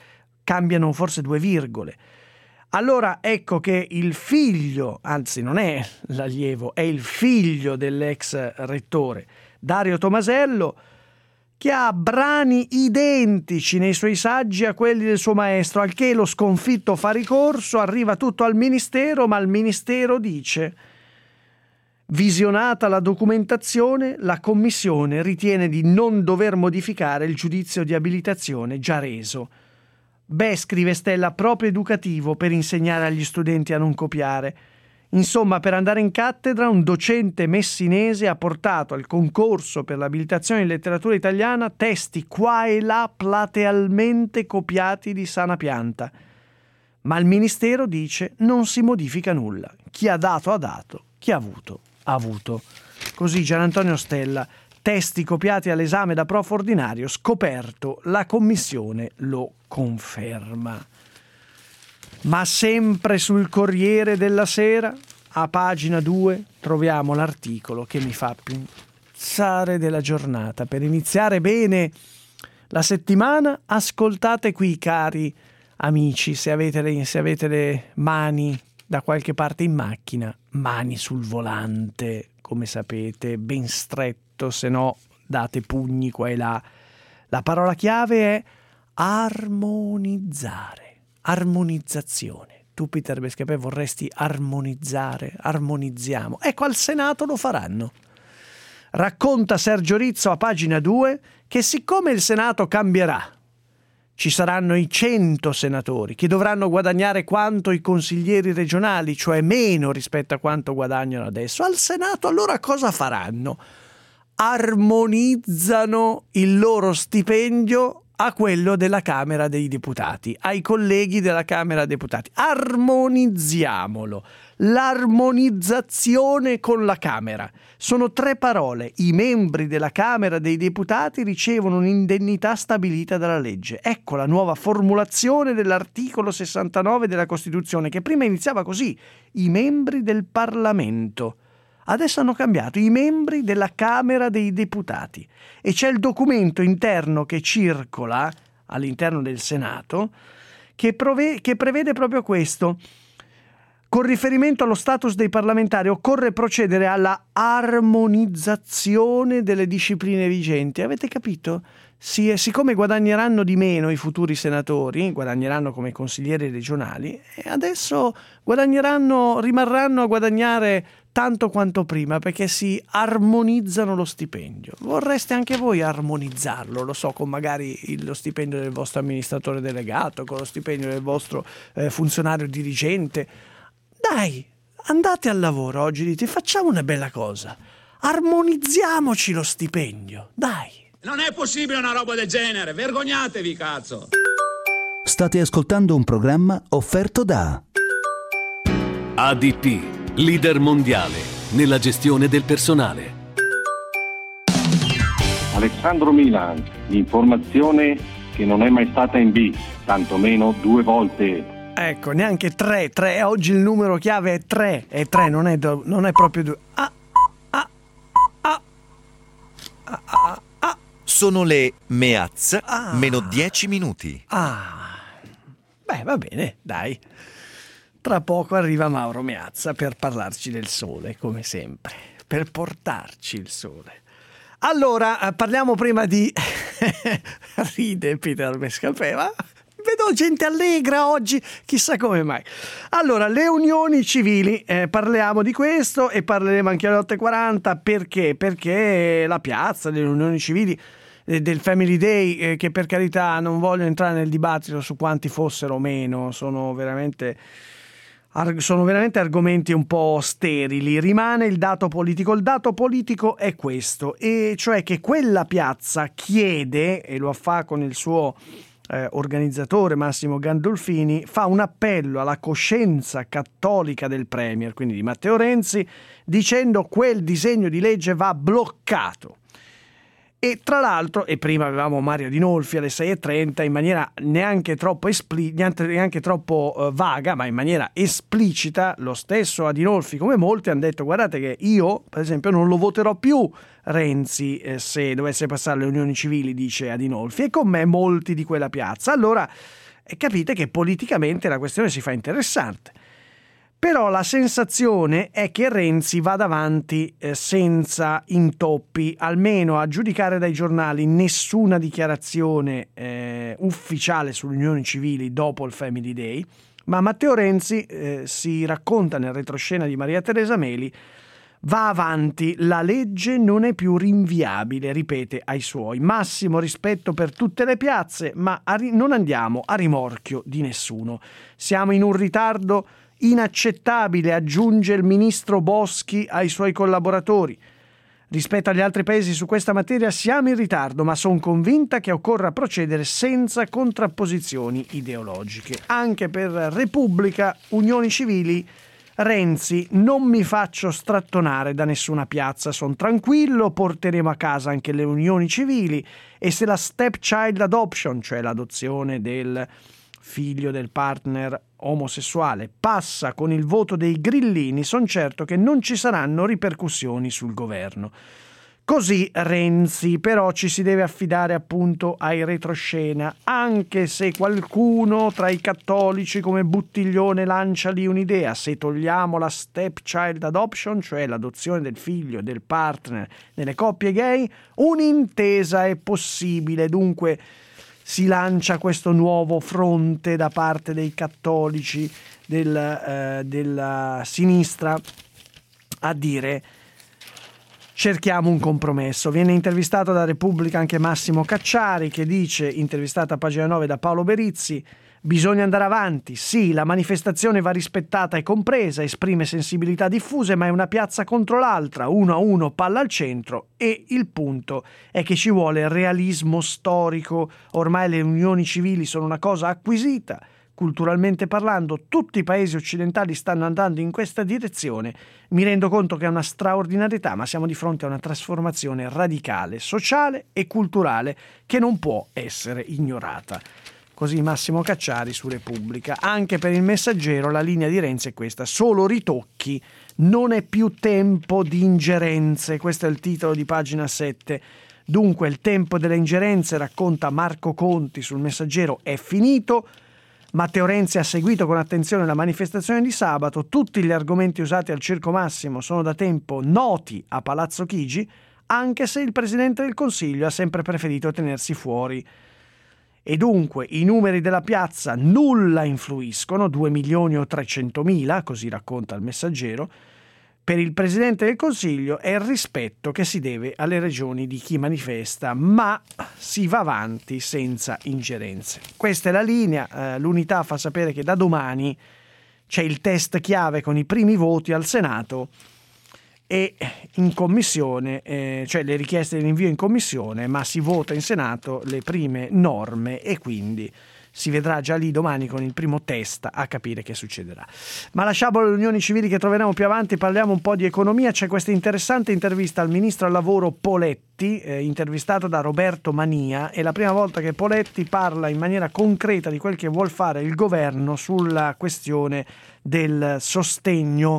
cambiano forse 2 virgole. Allora ecco che il figlio, anzi non è l'allievo, è il figlio dell'ex rettore Dario Tomasello, che ha brani identici nei suoi saggi a quelli del suo maestro, al che lo sconfitto fa ricorso, arriva tutto al ministero, ma il ministero dice: visionata la documentazione, la commissione ritiene di non dover modificare il giudizio di abilitazione già reso. Beh, scrive Stella, proprio educativo per insegnare agli studenti a non copiare. Insomma, per andare in cattedra, un docente messinese ha portato al concorso per l'abilitazione in letteratura italiana testi qua e là platealmente copiati di sana pianta. Ma il ministero dice non si modifica nulla. Chi ha dato ha dato, chi ha avuto ha avuto. Così Gian Antonio Stella, testi copiati all'esame da prof ordinario, scoperto, la commissione lo conferma. Ma sempre sul Corriere della Sera, a pagina 2, troviamo l'articolo che mi fa pensare della giornata. Per iniziare bene la settimana, ascoltate qui, cari amici, se avete le mani da qualche parte in macchina, mani sul volante, come sapete, ben stretto, se no date pugni qua e là. La parola chiave è armonizzare. Armonizzazione. Tu, Peter Bescapè, vorresti armonizzare? Armonizziamo. Ecco, al Senato lo faranno. Racconta Sergio Rizzo a pagina 2 che siccome il Senato cambierà, ci saranno i 100 senatori che dovranno guadagnare quanto i consiglieri regionali, cioè meno rispetto a quanto guadagnano adesso. Al Senato allora cosa faranno? Armonizzano il loro stipendio a quello della Camera dei Deputati, ai colleghi della Camera dei Deputati. Armonizziamolo. L'armonizzazione con la Camera. Sono 3 parole. I membri della Camera dei Deputati ricevono un'indennità stabilita dalla legge. Ecco la nuova formulazione dell'articolo 69 della Costituzione, che prima iniziava così: i membri del Parlamento. Adesso hanno cambiato, i membri della Camera dei Deputati, e c'è il documento interno che circola all'interno del Senato che prevede proprio questo. Con riferimento allo status dei parlamentari occorre procedere alla armonizzazione delle discipline vigenti. Avete capito? Sì, siccome guadagneranno di meno i futuri senatori, guadagneranno come consiglieri regionali, e adesso rimarranno a guadagnare tanto quanto prima, perché si armonizzano lo stipendio. Vorreste anche voi armonizzarlo, lo so, con magari lo stipendio del vostro amministratore delegato, con lo stipendio del vostro funzionario dirigente. Dai, andate al lavoro oggi, dite, facciamo una bella cosa, armonizziamoci lo stipendio, dai. Non è possibile una roba del genere, vergognatevi, cazzo. State ascoltando un programma offerto da ADP, leader mondiale nella gestione del personale. Alessandro Milan, l'informazione che non è mai stata in B, tantomeno 2 volte. Ecco, neanche 3, oggi il numero chiave è 3, non è proprio 2. Sono le Meazza, meno 10 minuti. Beh, va bene, dai. Tra poco arriva Mauro Meazza per parlarci del sole, come sempre, per portarci il sole. Allora, parliamo prima di... Ride Peter Bescapè, ma... Vedo gente allegra oggi, chissà come mai. Allora, le unioni civili, parliamo di questo e parleremo anche alle 8:40. Perché? Perché la piazza delle unioni civili, del Family Day, che per carità non voglio entrare nel dibattito su quanti fossero o meno, sono veramente argomenti un po' sterili. Rimane il dato politico. Il dato politico è questo, e cioè che quella piazza chiede, e lo fa con il suo organizzatore Massimo Gandolfini, fa un appello alla coscienza cattolica del Premier, quindi di Matteo Renzi, dicendo quel disegno di legge va bloccato. E tra l'altro, e prima avevamo Mario Adinolfi alle 6:30 in maniera neanche troppo vaga, ma in maniera esplicita, lo stesso Adinolfi, come molti, hanno detto: guardate che io per esempio non lo voterò più Renzi se dovesse passare le unioni civili, dice Adinolfi, e con me molti di quella piazza. Allora E capite che politicamente la questione si fa interessante. Però la sensazione è che Renzi vada avanti senza intoppi, almeno a giudicare dai giornali nessuna dichiarazione ufficiale sulle unioni civili dopo il Family Day, ma Matteo Renzi, si racconta nel retroscena di Maria Teresa Meli, va avanti, la legge non è più rinviabile, ripete ai suoi. Massimo rispetto per tutte le piazze, ma non andiamo a rimorchio di nessuno. Siamo in un ritardo inaccettabile, aggiunge il ministro Boschi ai suoi collaboratori. Rispetto agli altri paesi su questa materia siamo in ritardo, ma sono convinta che occorra procedere senza contrapposizioni ideologiche. Anche per Repubblica, unioni civili, Renzi: non mi faccio strattonare da nessuna piazza, sono tranquillo, porteremo a casa anche le unioni civili, e se la stepchild adoption, cioè l'adozione del figlio del partner omosessuale, passa con il voto dei grillini, son certo che non ci saranno ripercussioni sul governo. Così Renzi, però ci si deve affidare appunto ai retroscena, anche se qualcuno tra i cattolici come Buttiglione lancia lì un'idea: se togliamo la stepchild adoption, cioè l'adozione del figlio del partner nelle coppie gay, un'intesa è possibile. Dunque si lancia questo nuovo fronte da parte dei cattolici della sinistra a dire: cerchiamo un compromesso. Viene intervistato da Repubblica anche Massimo Cacciari, che dice, intervistato a pagina 9 da Paolo Berizzi: bisogna andare avanti, sì, la manifestazione va rispettata e compresa, esprime sensibilità diffuse, ma è una piazza contro l'altra, 1-1, palla al centro, e il punto è che ci vuole realismo storico. Ormai le unioni civili sono una cosa acquisita. Culturalmente parlando, tutti i paesi occidentali stanno andando in questa direzione. Mi rendo conto che è una straordinarietà, ma siamo di fronte a una trasformazione radicale, sociale e culturale che non può essere ignorata. Così Massimo Cacciari su Repubblica. Anche per il Messaggero la linea di Renzi è questa: solo ritocchi, non è più tempo di ingerenze. Questo è il titolo di pagina 7. Dunque il tempo delle ingerenze, racconta Marco Conti sul Messaggero, è finito. Matteo Renzi ha seguito con attenzione la manifestazione di sabato. Tutti gli argomenti usati al Circo Massimo sono da tempo noti a Palazzo Chigi, anche se il Presidente del Consiglio ha sempre preferito tenersi fuori. E dunque i numeri della piazza nulla influiscono, 2.300.000, così racconta il Messaggero. Per il Presidente del Consiglio è il rispetto che si deve alle ragioni di chi manifesta, ma si va avanti senza ingerenze. Questa è la linea. L'Unità fa sapere che da domani c'è il test chiave con i primi voti al Senato e in commissione, cioè le richieste di rinvio in commissione, ma si vota in Senato le prime norme e quindi si vedrà già lì domani con il primo test a capire che succederà. Ma lasciamo le unioni civili che troveremo più avanti, parliamo un po' di economia. C'è questa interessante intervista al ministro al lavoro Poletti, intervistato da Roberto Mania. È la prima volta che Poletti parla in maniera concreta di quel che vuol fare il governo sulla questione del sostegno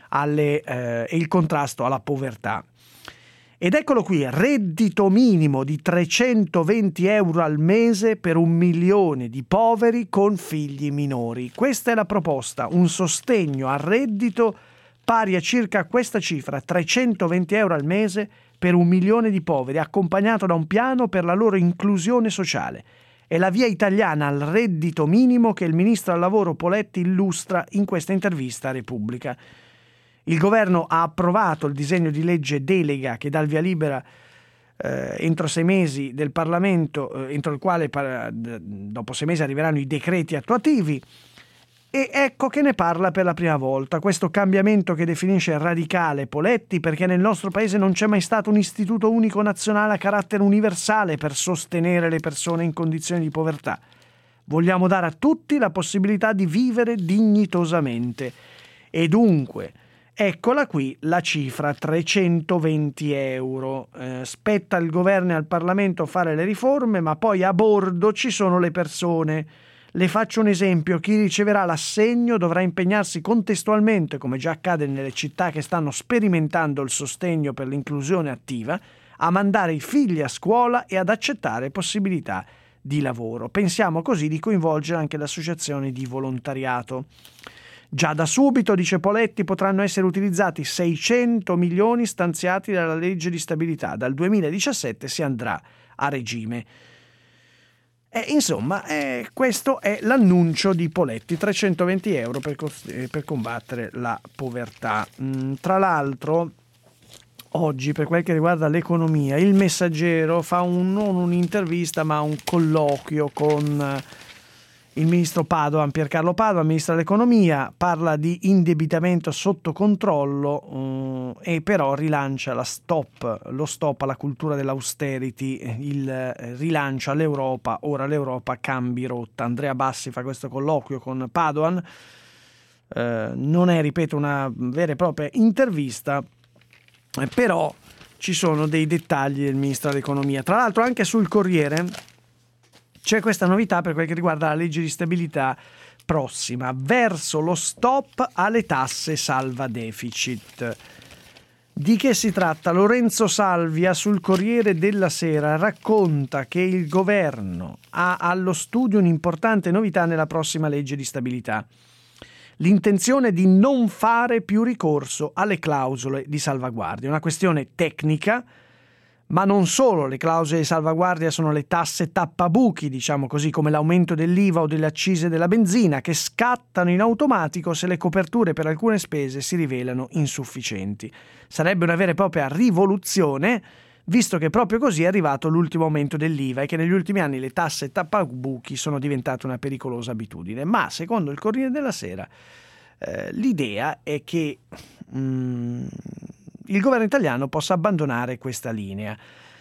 e il contrasto alla povertà. Ed eccolo qui: reddito minimo di 320 euro al mese per 1 milione di poveri con figli minori. Questa è la proposta, un sostegno al reddito pari a circa questa cifra, 320 euro al mese per 1 milione di poveri, accompagnato da un piano per la loro inclusione sociale. È la via italiana al reddito minimo che il ministro al lavoro Poletti illustra in questa intervista a Repubblica. Il governo ha approvato il disegno di legge delega che dà il via libera entro 6 mesi del Parlamento, entro il quale dopo 6 mesi arriveranno i decreti attuativi, e ecco che ne parla per la prima volta. Questo cambiamento che definisce radicale Poletti, perché nel nostro paese non c'è mai stato un istituto unico nazionale a carattere universale per sostenere le persone in condizioni di povertà. Vogliamo dare a tutti la possibilità di vivere dignitosamente e dunque eccola qui la cifra, 320 euro. Spetta al governo e al Parlamento fare le riforme, ma poi a bordo ci sono le persone. Le faccio un esempio: chi riceverà l'assegno dovrà impegnarsi contestualmente, come già accade nelle città che stanno sperimentando il sostegno per l'inclusione attiva, a mandare i figli a scuola e ad accettare possibilità di lavoro. Pensiamo così di coinvolgere anche le associazioni di volontariato. Già da subito, dice Poletti, potranno essere utilizzati 600 milioni stanziati dalla legge di stabilità. Dal 2017 si andrà a regime. Insomma, questo è l'annuncio di Poletti, 320 euro per combattere la povertà. Tra l'altro, oggi, per quel che riguarda l'economia, il Messaggero fa non un'intervista ma un colloquio con il ministro Padoan, Piercarlo Padoan, ministro dell'economia, parla di indebitamento sotto controllo e però rilancia lo stop alla cultura dell'austerity, il rilancio all'Europa, ora l'Europa cambi rotta. Andrea Bassi fa questo colloquio con Padoan, non è, ripeto, una vera e propria intervista, però ci sono dei dettagli del ministro dell'economia. Tra l'altro anche sul Corriere c'è questa novità per quel che riguarda la legge di stabilità prossima, verso lo stop alle tasse salva deficit. Di che si tratta? Lorenzo Salvia sul Corriere della Sera racconta che il governo ha allo studio un'importante novità nella prossima legge di stabilità. L'intenzione di non fare più ricorso alle clausole di salvaguardia, una questione tecnica. Ma non solo, le clausole di salvaguardia sono le tasse tappabuchi, diciamo così, come l'aumento dell'IVA o delle accise della benzina, che scattano in automatico se le coperture per alcune spese si rivelano insufficienti. Sarebbe una vera e propria rivoluzione, visto che proprio così è arrivato l'ultimo aumento dell'IVA e che negli ultimi anni le tasse tappabuchi sono diventate una pericolosa abitudine. Ma, secondo il Corriere della Sera, l'idea è che il governo italiano possa abbandonare questa linea.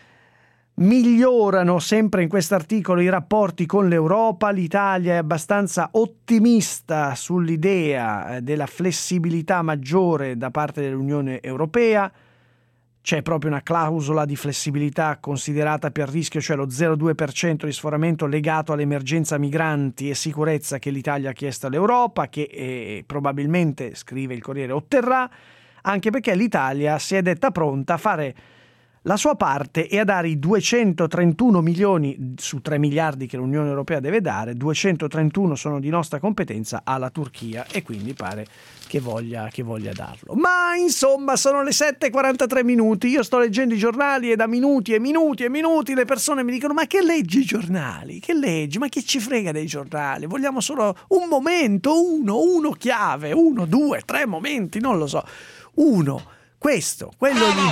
Migliorano sempre in quest'articolo i rapporti con l'Europa, l'Italia è abbastanza ottimista sull'idea della flessibilità maggiore da parte dell'Unione Europea, c'è proprio una clausola di flessibilità considerata per rischio, cioè lo 0,2% di sforamento legato all'emergenza migranti e sicurezza che l'Italia ha chiesto all'Europa, che probabilmente, scrive il Corriere, otterrà, anche perché l'Italia si è detta pronta a fare la sua parte e a dare i 231 milioni su 3 miliardi che l'Unione Europea deve dare, 231 sono di nostra competenza alla Turchia e quindi pare che voglia darlo. Ma insomma sono le 7:43 minuti, io sto leggendo i giornali e da minuti e minuti e minuti le persone mi dicono: ma che leggi i giornali? Che leggi? Ma che ci frega dei giornali? Vogliamo solo un momento, uno chiave, 1, 2, 3 momenti, non lo so. Uno, questo, quello di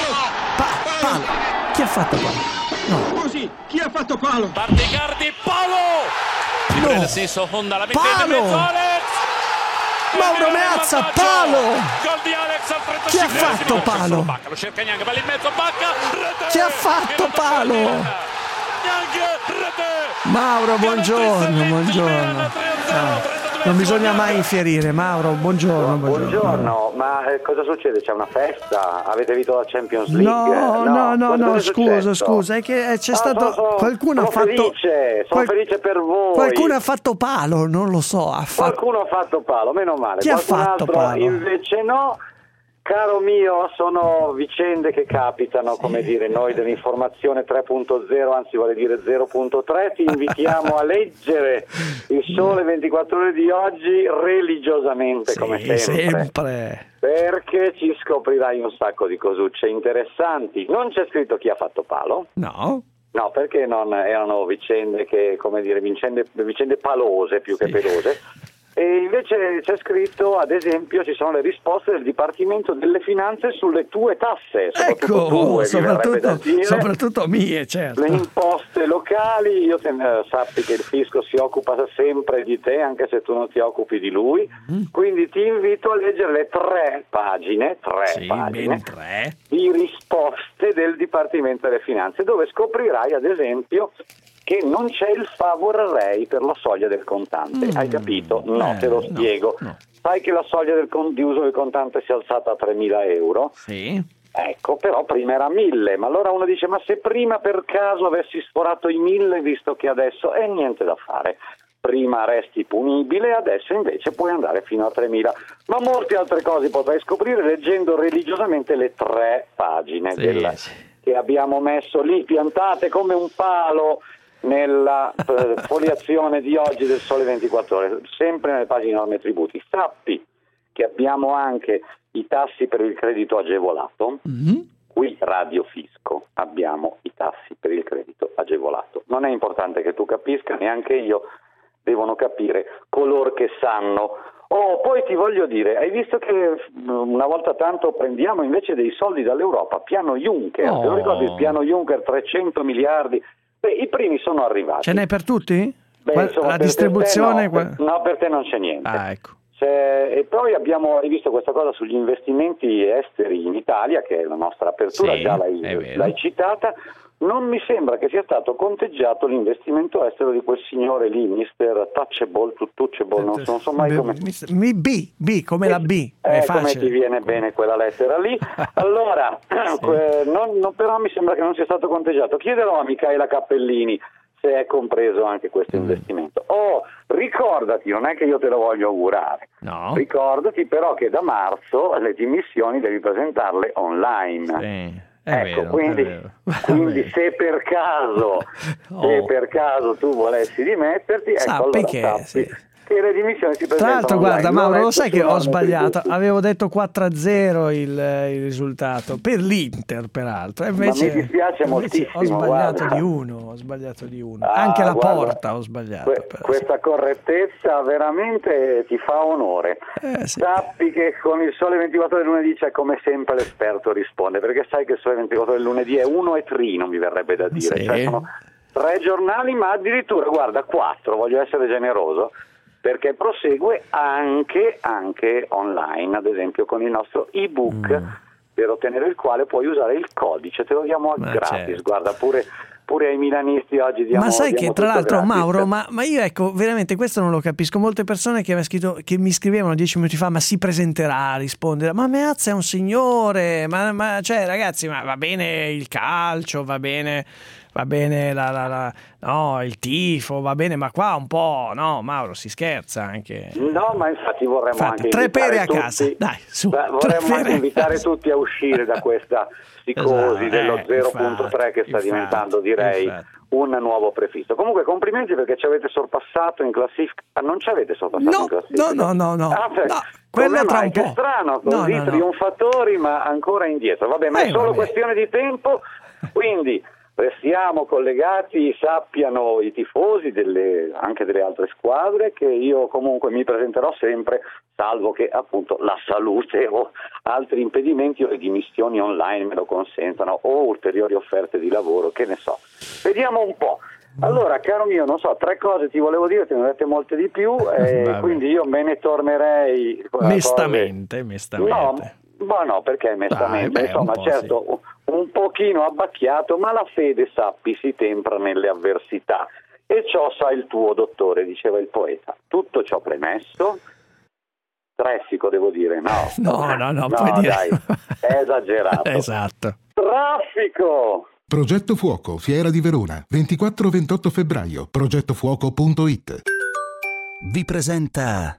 palo. Chi ha fatto palo? No. Così, chi ha fatto palo? Bardicardi, palo! Di preciso, Honda la mette in mezzo, Alex! Mauro Meazza, palo! Gol di Alex al 35. Chi ha fatto palo? Bacca, lo cerca Gnang, va lì in mezzo, Bacca, rete! Chi ha fatto palo? Gnang, rete! Mauro, buongiorno. Non bisogna mai infierire, Mauro, buongiorno. Buongiorno, ma cosa succede? C'è una festa? Avete vinto la Champions League? No, scusa, è che c'è stato qualcuno ha fatto sono felice per voi. Qualcuno ha fatto palo, non lo so, qualcuno ha fatto palo, meno male. Chi ha fatto palo? Invece no. Caro mio, sono vicende che capitano, come dire, noi dell'informazione 3.0, anzi vuole dire 0.3, ti invitiamo a leggere Il Sole 24 Ore di oggi religiosamente, come sempre. Perché ci scoprirai un sacco di cosucce interessanti. Non c'è scritto chi ha fatto palo? No. No, perché non erano vicende che, come dire, vicende palose più che pelose. E invece c'è scritto, ad esempio, ci sono le risposte del Dipartimento delle Finanze sulle tue tasse, soprattutto mie, certo. Le imposte locali. Io sappi che il fisco si occupa sempre di te, anche se tu non ti occupi di lui, quindi ti invito a leggere le 3 pagine di risposte del Dipartimento delle Finanze, dove scoprirai, ad esempio, che non c'è il favor rei per la soglia del contante. Hai capito? No, te lo spiego. No. Sai che la soglia di uso del contante si è alzata a 3.000 euro? Sì. Ecco, però prima era 1.000, ma allora uno dice: ma se prima per caso avessi sforato i 1.000, visto che adesso è niente da fare. Prima resti punibile, adesso invece puoi andare fino a 3.000. Ma molte altre cose potrai scoprire leggendo religiosamente le 3 pagine che abbiamo messo lì, piantate come un palo nella foliazione di oggi del Sole 24 Ore, sempre nelle pagine norme e tributi. Sappi che abbiamo anche i tassi per il credito agevolato. Qui Radio Fisco abbiamo i tassi per il credito agevolato. Non è importante che tu capisca, neanche io, devono capire coloro che sanno. Poi ti voglio dire, hai visto che una volta tanto prendiamo invece dei soldi dall'Europa, piano Juncker, te lo ricordi il piano Juncker, 300 miliardi? Beh, i primi sono arrivati. Ce n'è per tutti? Insomma, la distribuzione? No, per te non c'è niente. Ah, ecco. E poi abbiamo rivisto questa cosa sugli investimenti esteri in Italia, che è la nostra apertura, sì, già l'hai citata. Non mi sembra che sia stato conteggiato l'investimento estero di quel signore lì, Mr. Touchable, non so mai come... B, come la B, è facile. Come ti viene bene quella lettera lì. Allora, però mi sembra che non sia stato conteggiato. Chiederò a Micaela Cappellini se è compreso anche questo investimento. Ricordati, non è che io te lo voglio augurare, no. Ricordati però che da marzo le dimissioni devi presentarle online. Sì. Ecco, vero, quindi se per caso tu volessi dimetterti, sappi che le dimissioni si presentano. Tra l'altro, online. guarda Mauro, lo sai che ho sbagliato, avevo detto 4-0 il risultato per l'Inter, peraltro, invece, ma mi dispiace moltissimo. Ho sbagliato di uno. Anche la porta ho sbagliato. Questa correttezza veramente ti fa onore. Sì. Sappi che con il Sole 24 del lunedì c'è come sempre l'esperto risponde, perché sai che il Sole 24 del lunedì è uno e trino, mi verrebbe da dire. Sì. Cioè sono 3 giornali, ma addirittura, guarda, 4, voglio essere generoso, perché prosegue anche online, ad esempio con il nostro ebook, per ottenere il quale puoi usare il codice, te lo diamo gratis, certo. Guarda, pure ai milanisti oggi diamo. Ma sai che tra l'altro gratis. Mauro, ma io ecco, veramente questo non lo capisco. Molte persone che mi scrivevano 10 minuti fa, ma si presenterà, risponderà, ma Meazza è un signore, ma cioè ragazzi, ma va bene il calcio, va bene no, il tifo, va bene, ma qua un po', no, Mauro, si scherza anche. No, ma infatti vorremmo anche 3 pere a tutti, casa, dai, su. Vorremmo anche invitare tutti a uscire da questa psicosi dello 0.3 che sta diventando, direi, un nuovo prefisso. Comunque complimenti, perché ci avete sorpassato in classifica. Non ci avete sorpassato in classifica? No. Quello tra un po'. Che strano, così trionfatori, ma ancora indietro. Vabbè, ma è solo questione di tempo, quindi restiamo collegati. Sappiano i tifosi anche delle altre squadre che io comunque mi presenterò sempre, salvo che appunto la salute o altri impedimenti o le dimissioni online me lo consentano, o ulteriori offerte di lavoro, che ne so. Vediamo un po'. Allora, caro mio, non so, 3 cose ti volevo dire, te ne ho dette molte di più, quindi io me ne tornerei mestamente. No, perché mestamente, insomma, certo, un pochino abbacchiato, ma la fede, sappi, si tempra nelle avversità, e ciò sa il tuo dottore, diceva il poeta. Tutto ciò premesso, traffico devo dire, no, puoi dire. Dai, è esagerato. Esatto. Traffico! Progetto Fuoco, Fiera di Verona, 24-28 febbraio, progettofuoco.it. Vi presenta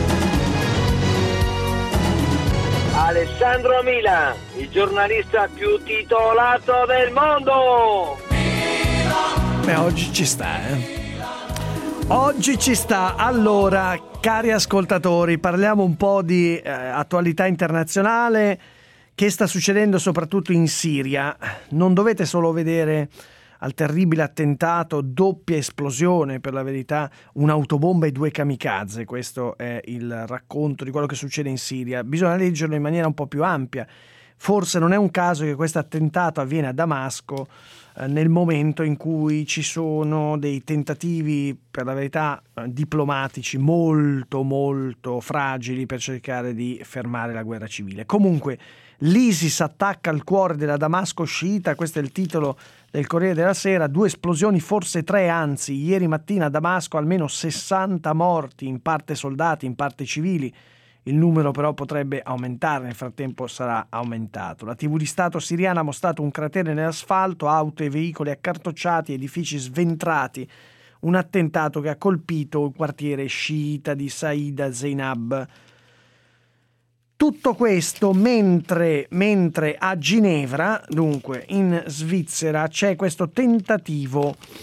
Alessandro Mila, il giornalista più titolato del mondo. Beh, oggi ci sta, Oggi ci sta. Allora, cari ascoltatori, parliamo un po' di attualità internazionale. Che sta succedendo soprattutto in Siria. Non dovete solo vedere al terribile attentato, doppia esplosione, per la verità, un'autobomba e 2 kamikaze. Questo è il racconto di quello che succede in Siria. Bisogna leggerlo in maniera un po' più ampia. Forse non è un caso che questo attentato avviene a Damasco nel momento in cui ci sono dei tentativi, per la verità, diplomatici molto molto fragili per cercare di fermare la guerra civile. Comunque, l'ISIS attacca al cuore della Damasco sciita, questo è il titolo del Corriere della Sera. 2 esplosioni, forse 3, anzi, ieri mattina a Damasco, almeno 60 morti, in parte soldati, in parte civili. Il numero però potrebbe aumentare, nel frattempo sarà aumentato. La TV di Stato siriana ha mostrato un cratere nell'asfalto, auto e veicoli accartocciati, edifici sventrati. Un attentato che ha colpito il quartiere sciita di Saida Zainab. Tutto questo mentre a Ginevra, dunque in Svizzera, c'è questo tentativo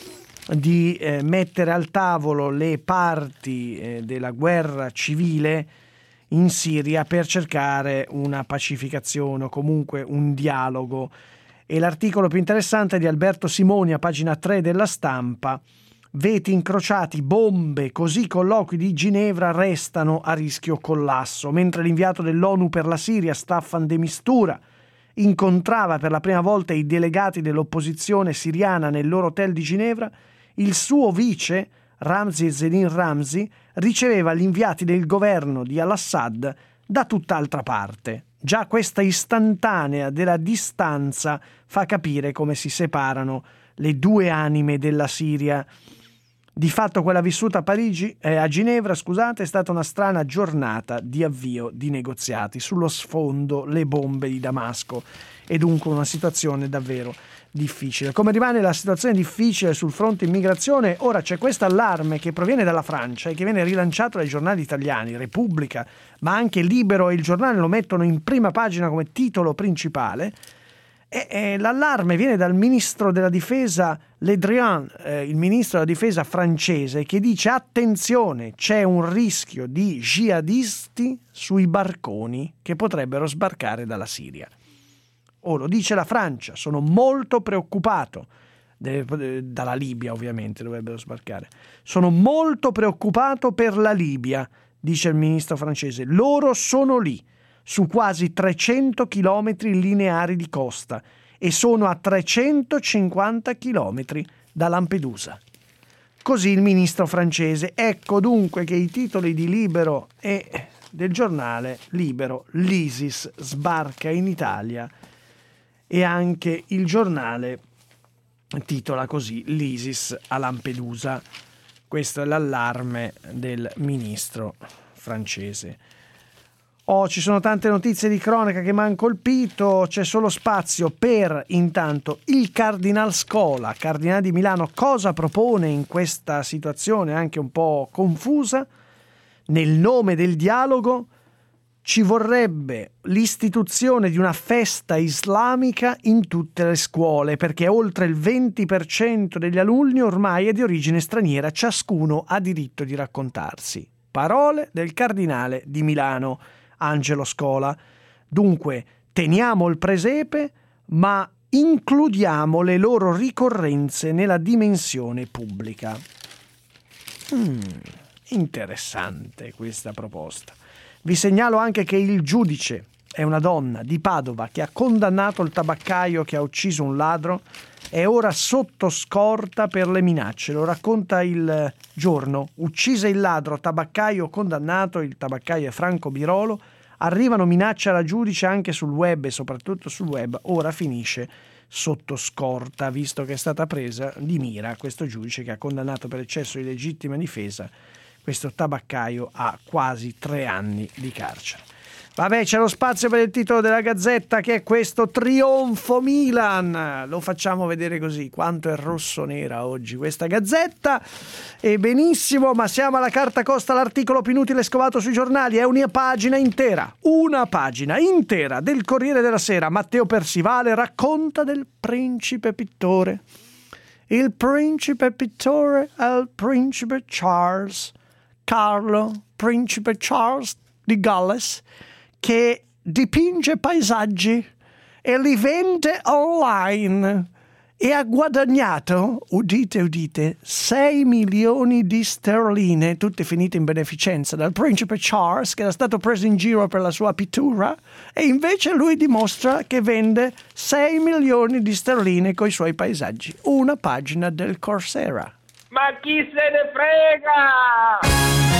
di mettere al tavolo le parti della guerra civile in Siria per cercare una pacificazione o comunque un dialogo. E l'articolo più interessante è di Alberto Simoni a pagina 3 della Stampa. Veti incrociati, bombe, così colloqui di Ginevra restano a rischio collasso. Mentre l'inviato dell'ONU per la Siria, Staffan de Mistura, incontrava per la prima volta i delegati dell'opposizione siriana nel loro hotel di Ginevra, il suo vice, Ramzi Zedin Ramzi, riceveva gli inviati del governo di al-Assad da tutt'altra parte. Già questa istantanea della distanza fa capire come si separano le due anime della Siria. Di fatto quella vissuta a Ginevra, è stata una strana giornata di avvio di negoziati. Sullo sfondo le bombe di Damasco e dunque una situazione davvero difficile. Come rimane la situazione difficile sul fronte immigrazione, ora c'è questo allarme che proviene dalla Francia e che viene rilanciato dai giornali italiani, Repubblica, ma anche Libero e Il Giornale lo mettono in prima pagina come titolo principale. E l'allarme viene dal ministro della difesa Le Drian, il ministro della difesa francese, che dice: attenzione, c'è un rischio di jihadisti sui barconi che potrebbero sbarcare dalla Siria. Lo dice la Francia, sono molto preoccupato, dalla Libia ovviamente dovrebbero sbarcare, sono molto preoccupato per la Libia, dice il ministro francese, loro sono lì, su quasi 300 chilometri lineari di costa e sono a 350 chilometri da Lampedusa. Così il ministro francese. Ecco dunque che i titoli di Libero e del giornale Libero: l'ISIS sbarca in Italia, e anche il giornale titola così: l'ISIS a Lampedusa. Questo è l'allarme del ministro francese. Ci sono tante notizie di cronaca che mi hanno colpito, c'è solo spazio per intanto il Cardinal Scola, cardinale di Milano. Cosa propone in questa situazione anche un po' confusa? Nel nome del dialogo ci vorrebbe l'istituzione di una festa islamica in tutte le scuole, perché oltre il 20% degli alunni ormai è di origine straniera, ciascuno ha diritto di raccontarsi. Parole del cardinale di Milano, Angelo Scola. Dunque, teniamo il presepe, ma includiamo le loro ricorrenze nella dimensione pubblica. Interessante questa proposta. Vi segnalo anche che il giudice è una donna di Padova che ha condannato il tabaccaio che ha ucciso un ladro, è ora sotto scorta per le minacce. Lo racconta Il Giorno. Uccise il ladro, tabaccaio condannato, il tabaccaio è Franco Birolo. Arrivano minacce alla giudice anche sul web e soprattutto sul web. Ora finisce sotto scorta, visto che è stata presa di mira questo giudice che ha condannato per eccesso di legittima difesa questo tabaccaio a quasi 3 anni di carcere. Vabbè, c'è lo spazio per il titolo della Gazzetta, che è questo: Trionfo Milan. Lo facciamo vedere così, quanto è rossonera oggi questa Gazzetta. E benissimo, ma siamo alla carta costa, l'articolo più inutile scovato sui giornali. È una pagina intera del Corriere della Sera. Matteo Persivale racconta del principe pittore. Il principe pittore è il principe Carlo, principe Charles di Galles, che dipinge paesaggi e li vende online e ha guadagnato, udite, 6 milioni di sterline, tutte finite in beneficenza dal principe Charles, che era stato preso in giro per la sua pittura, e invece lui dimostra che vende 6 milioni di sterline coi suoi paesaggi. Una pagina del Coursera. Ma chi se ne frega?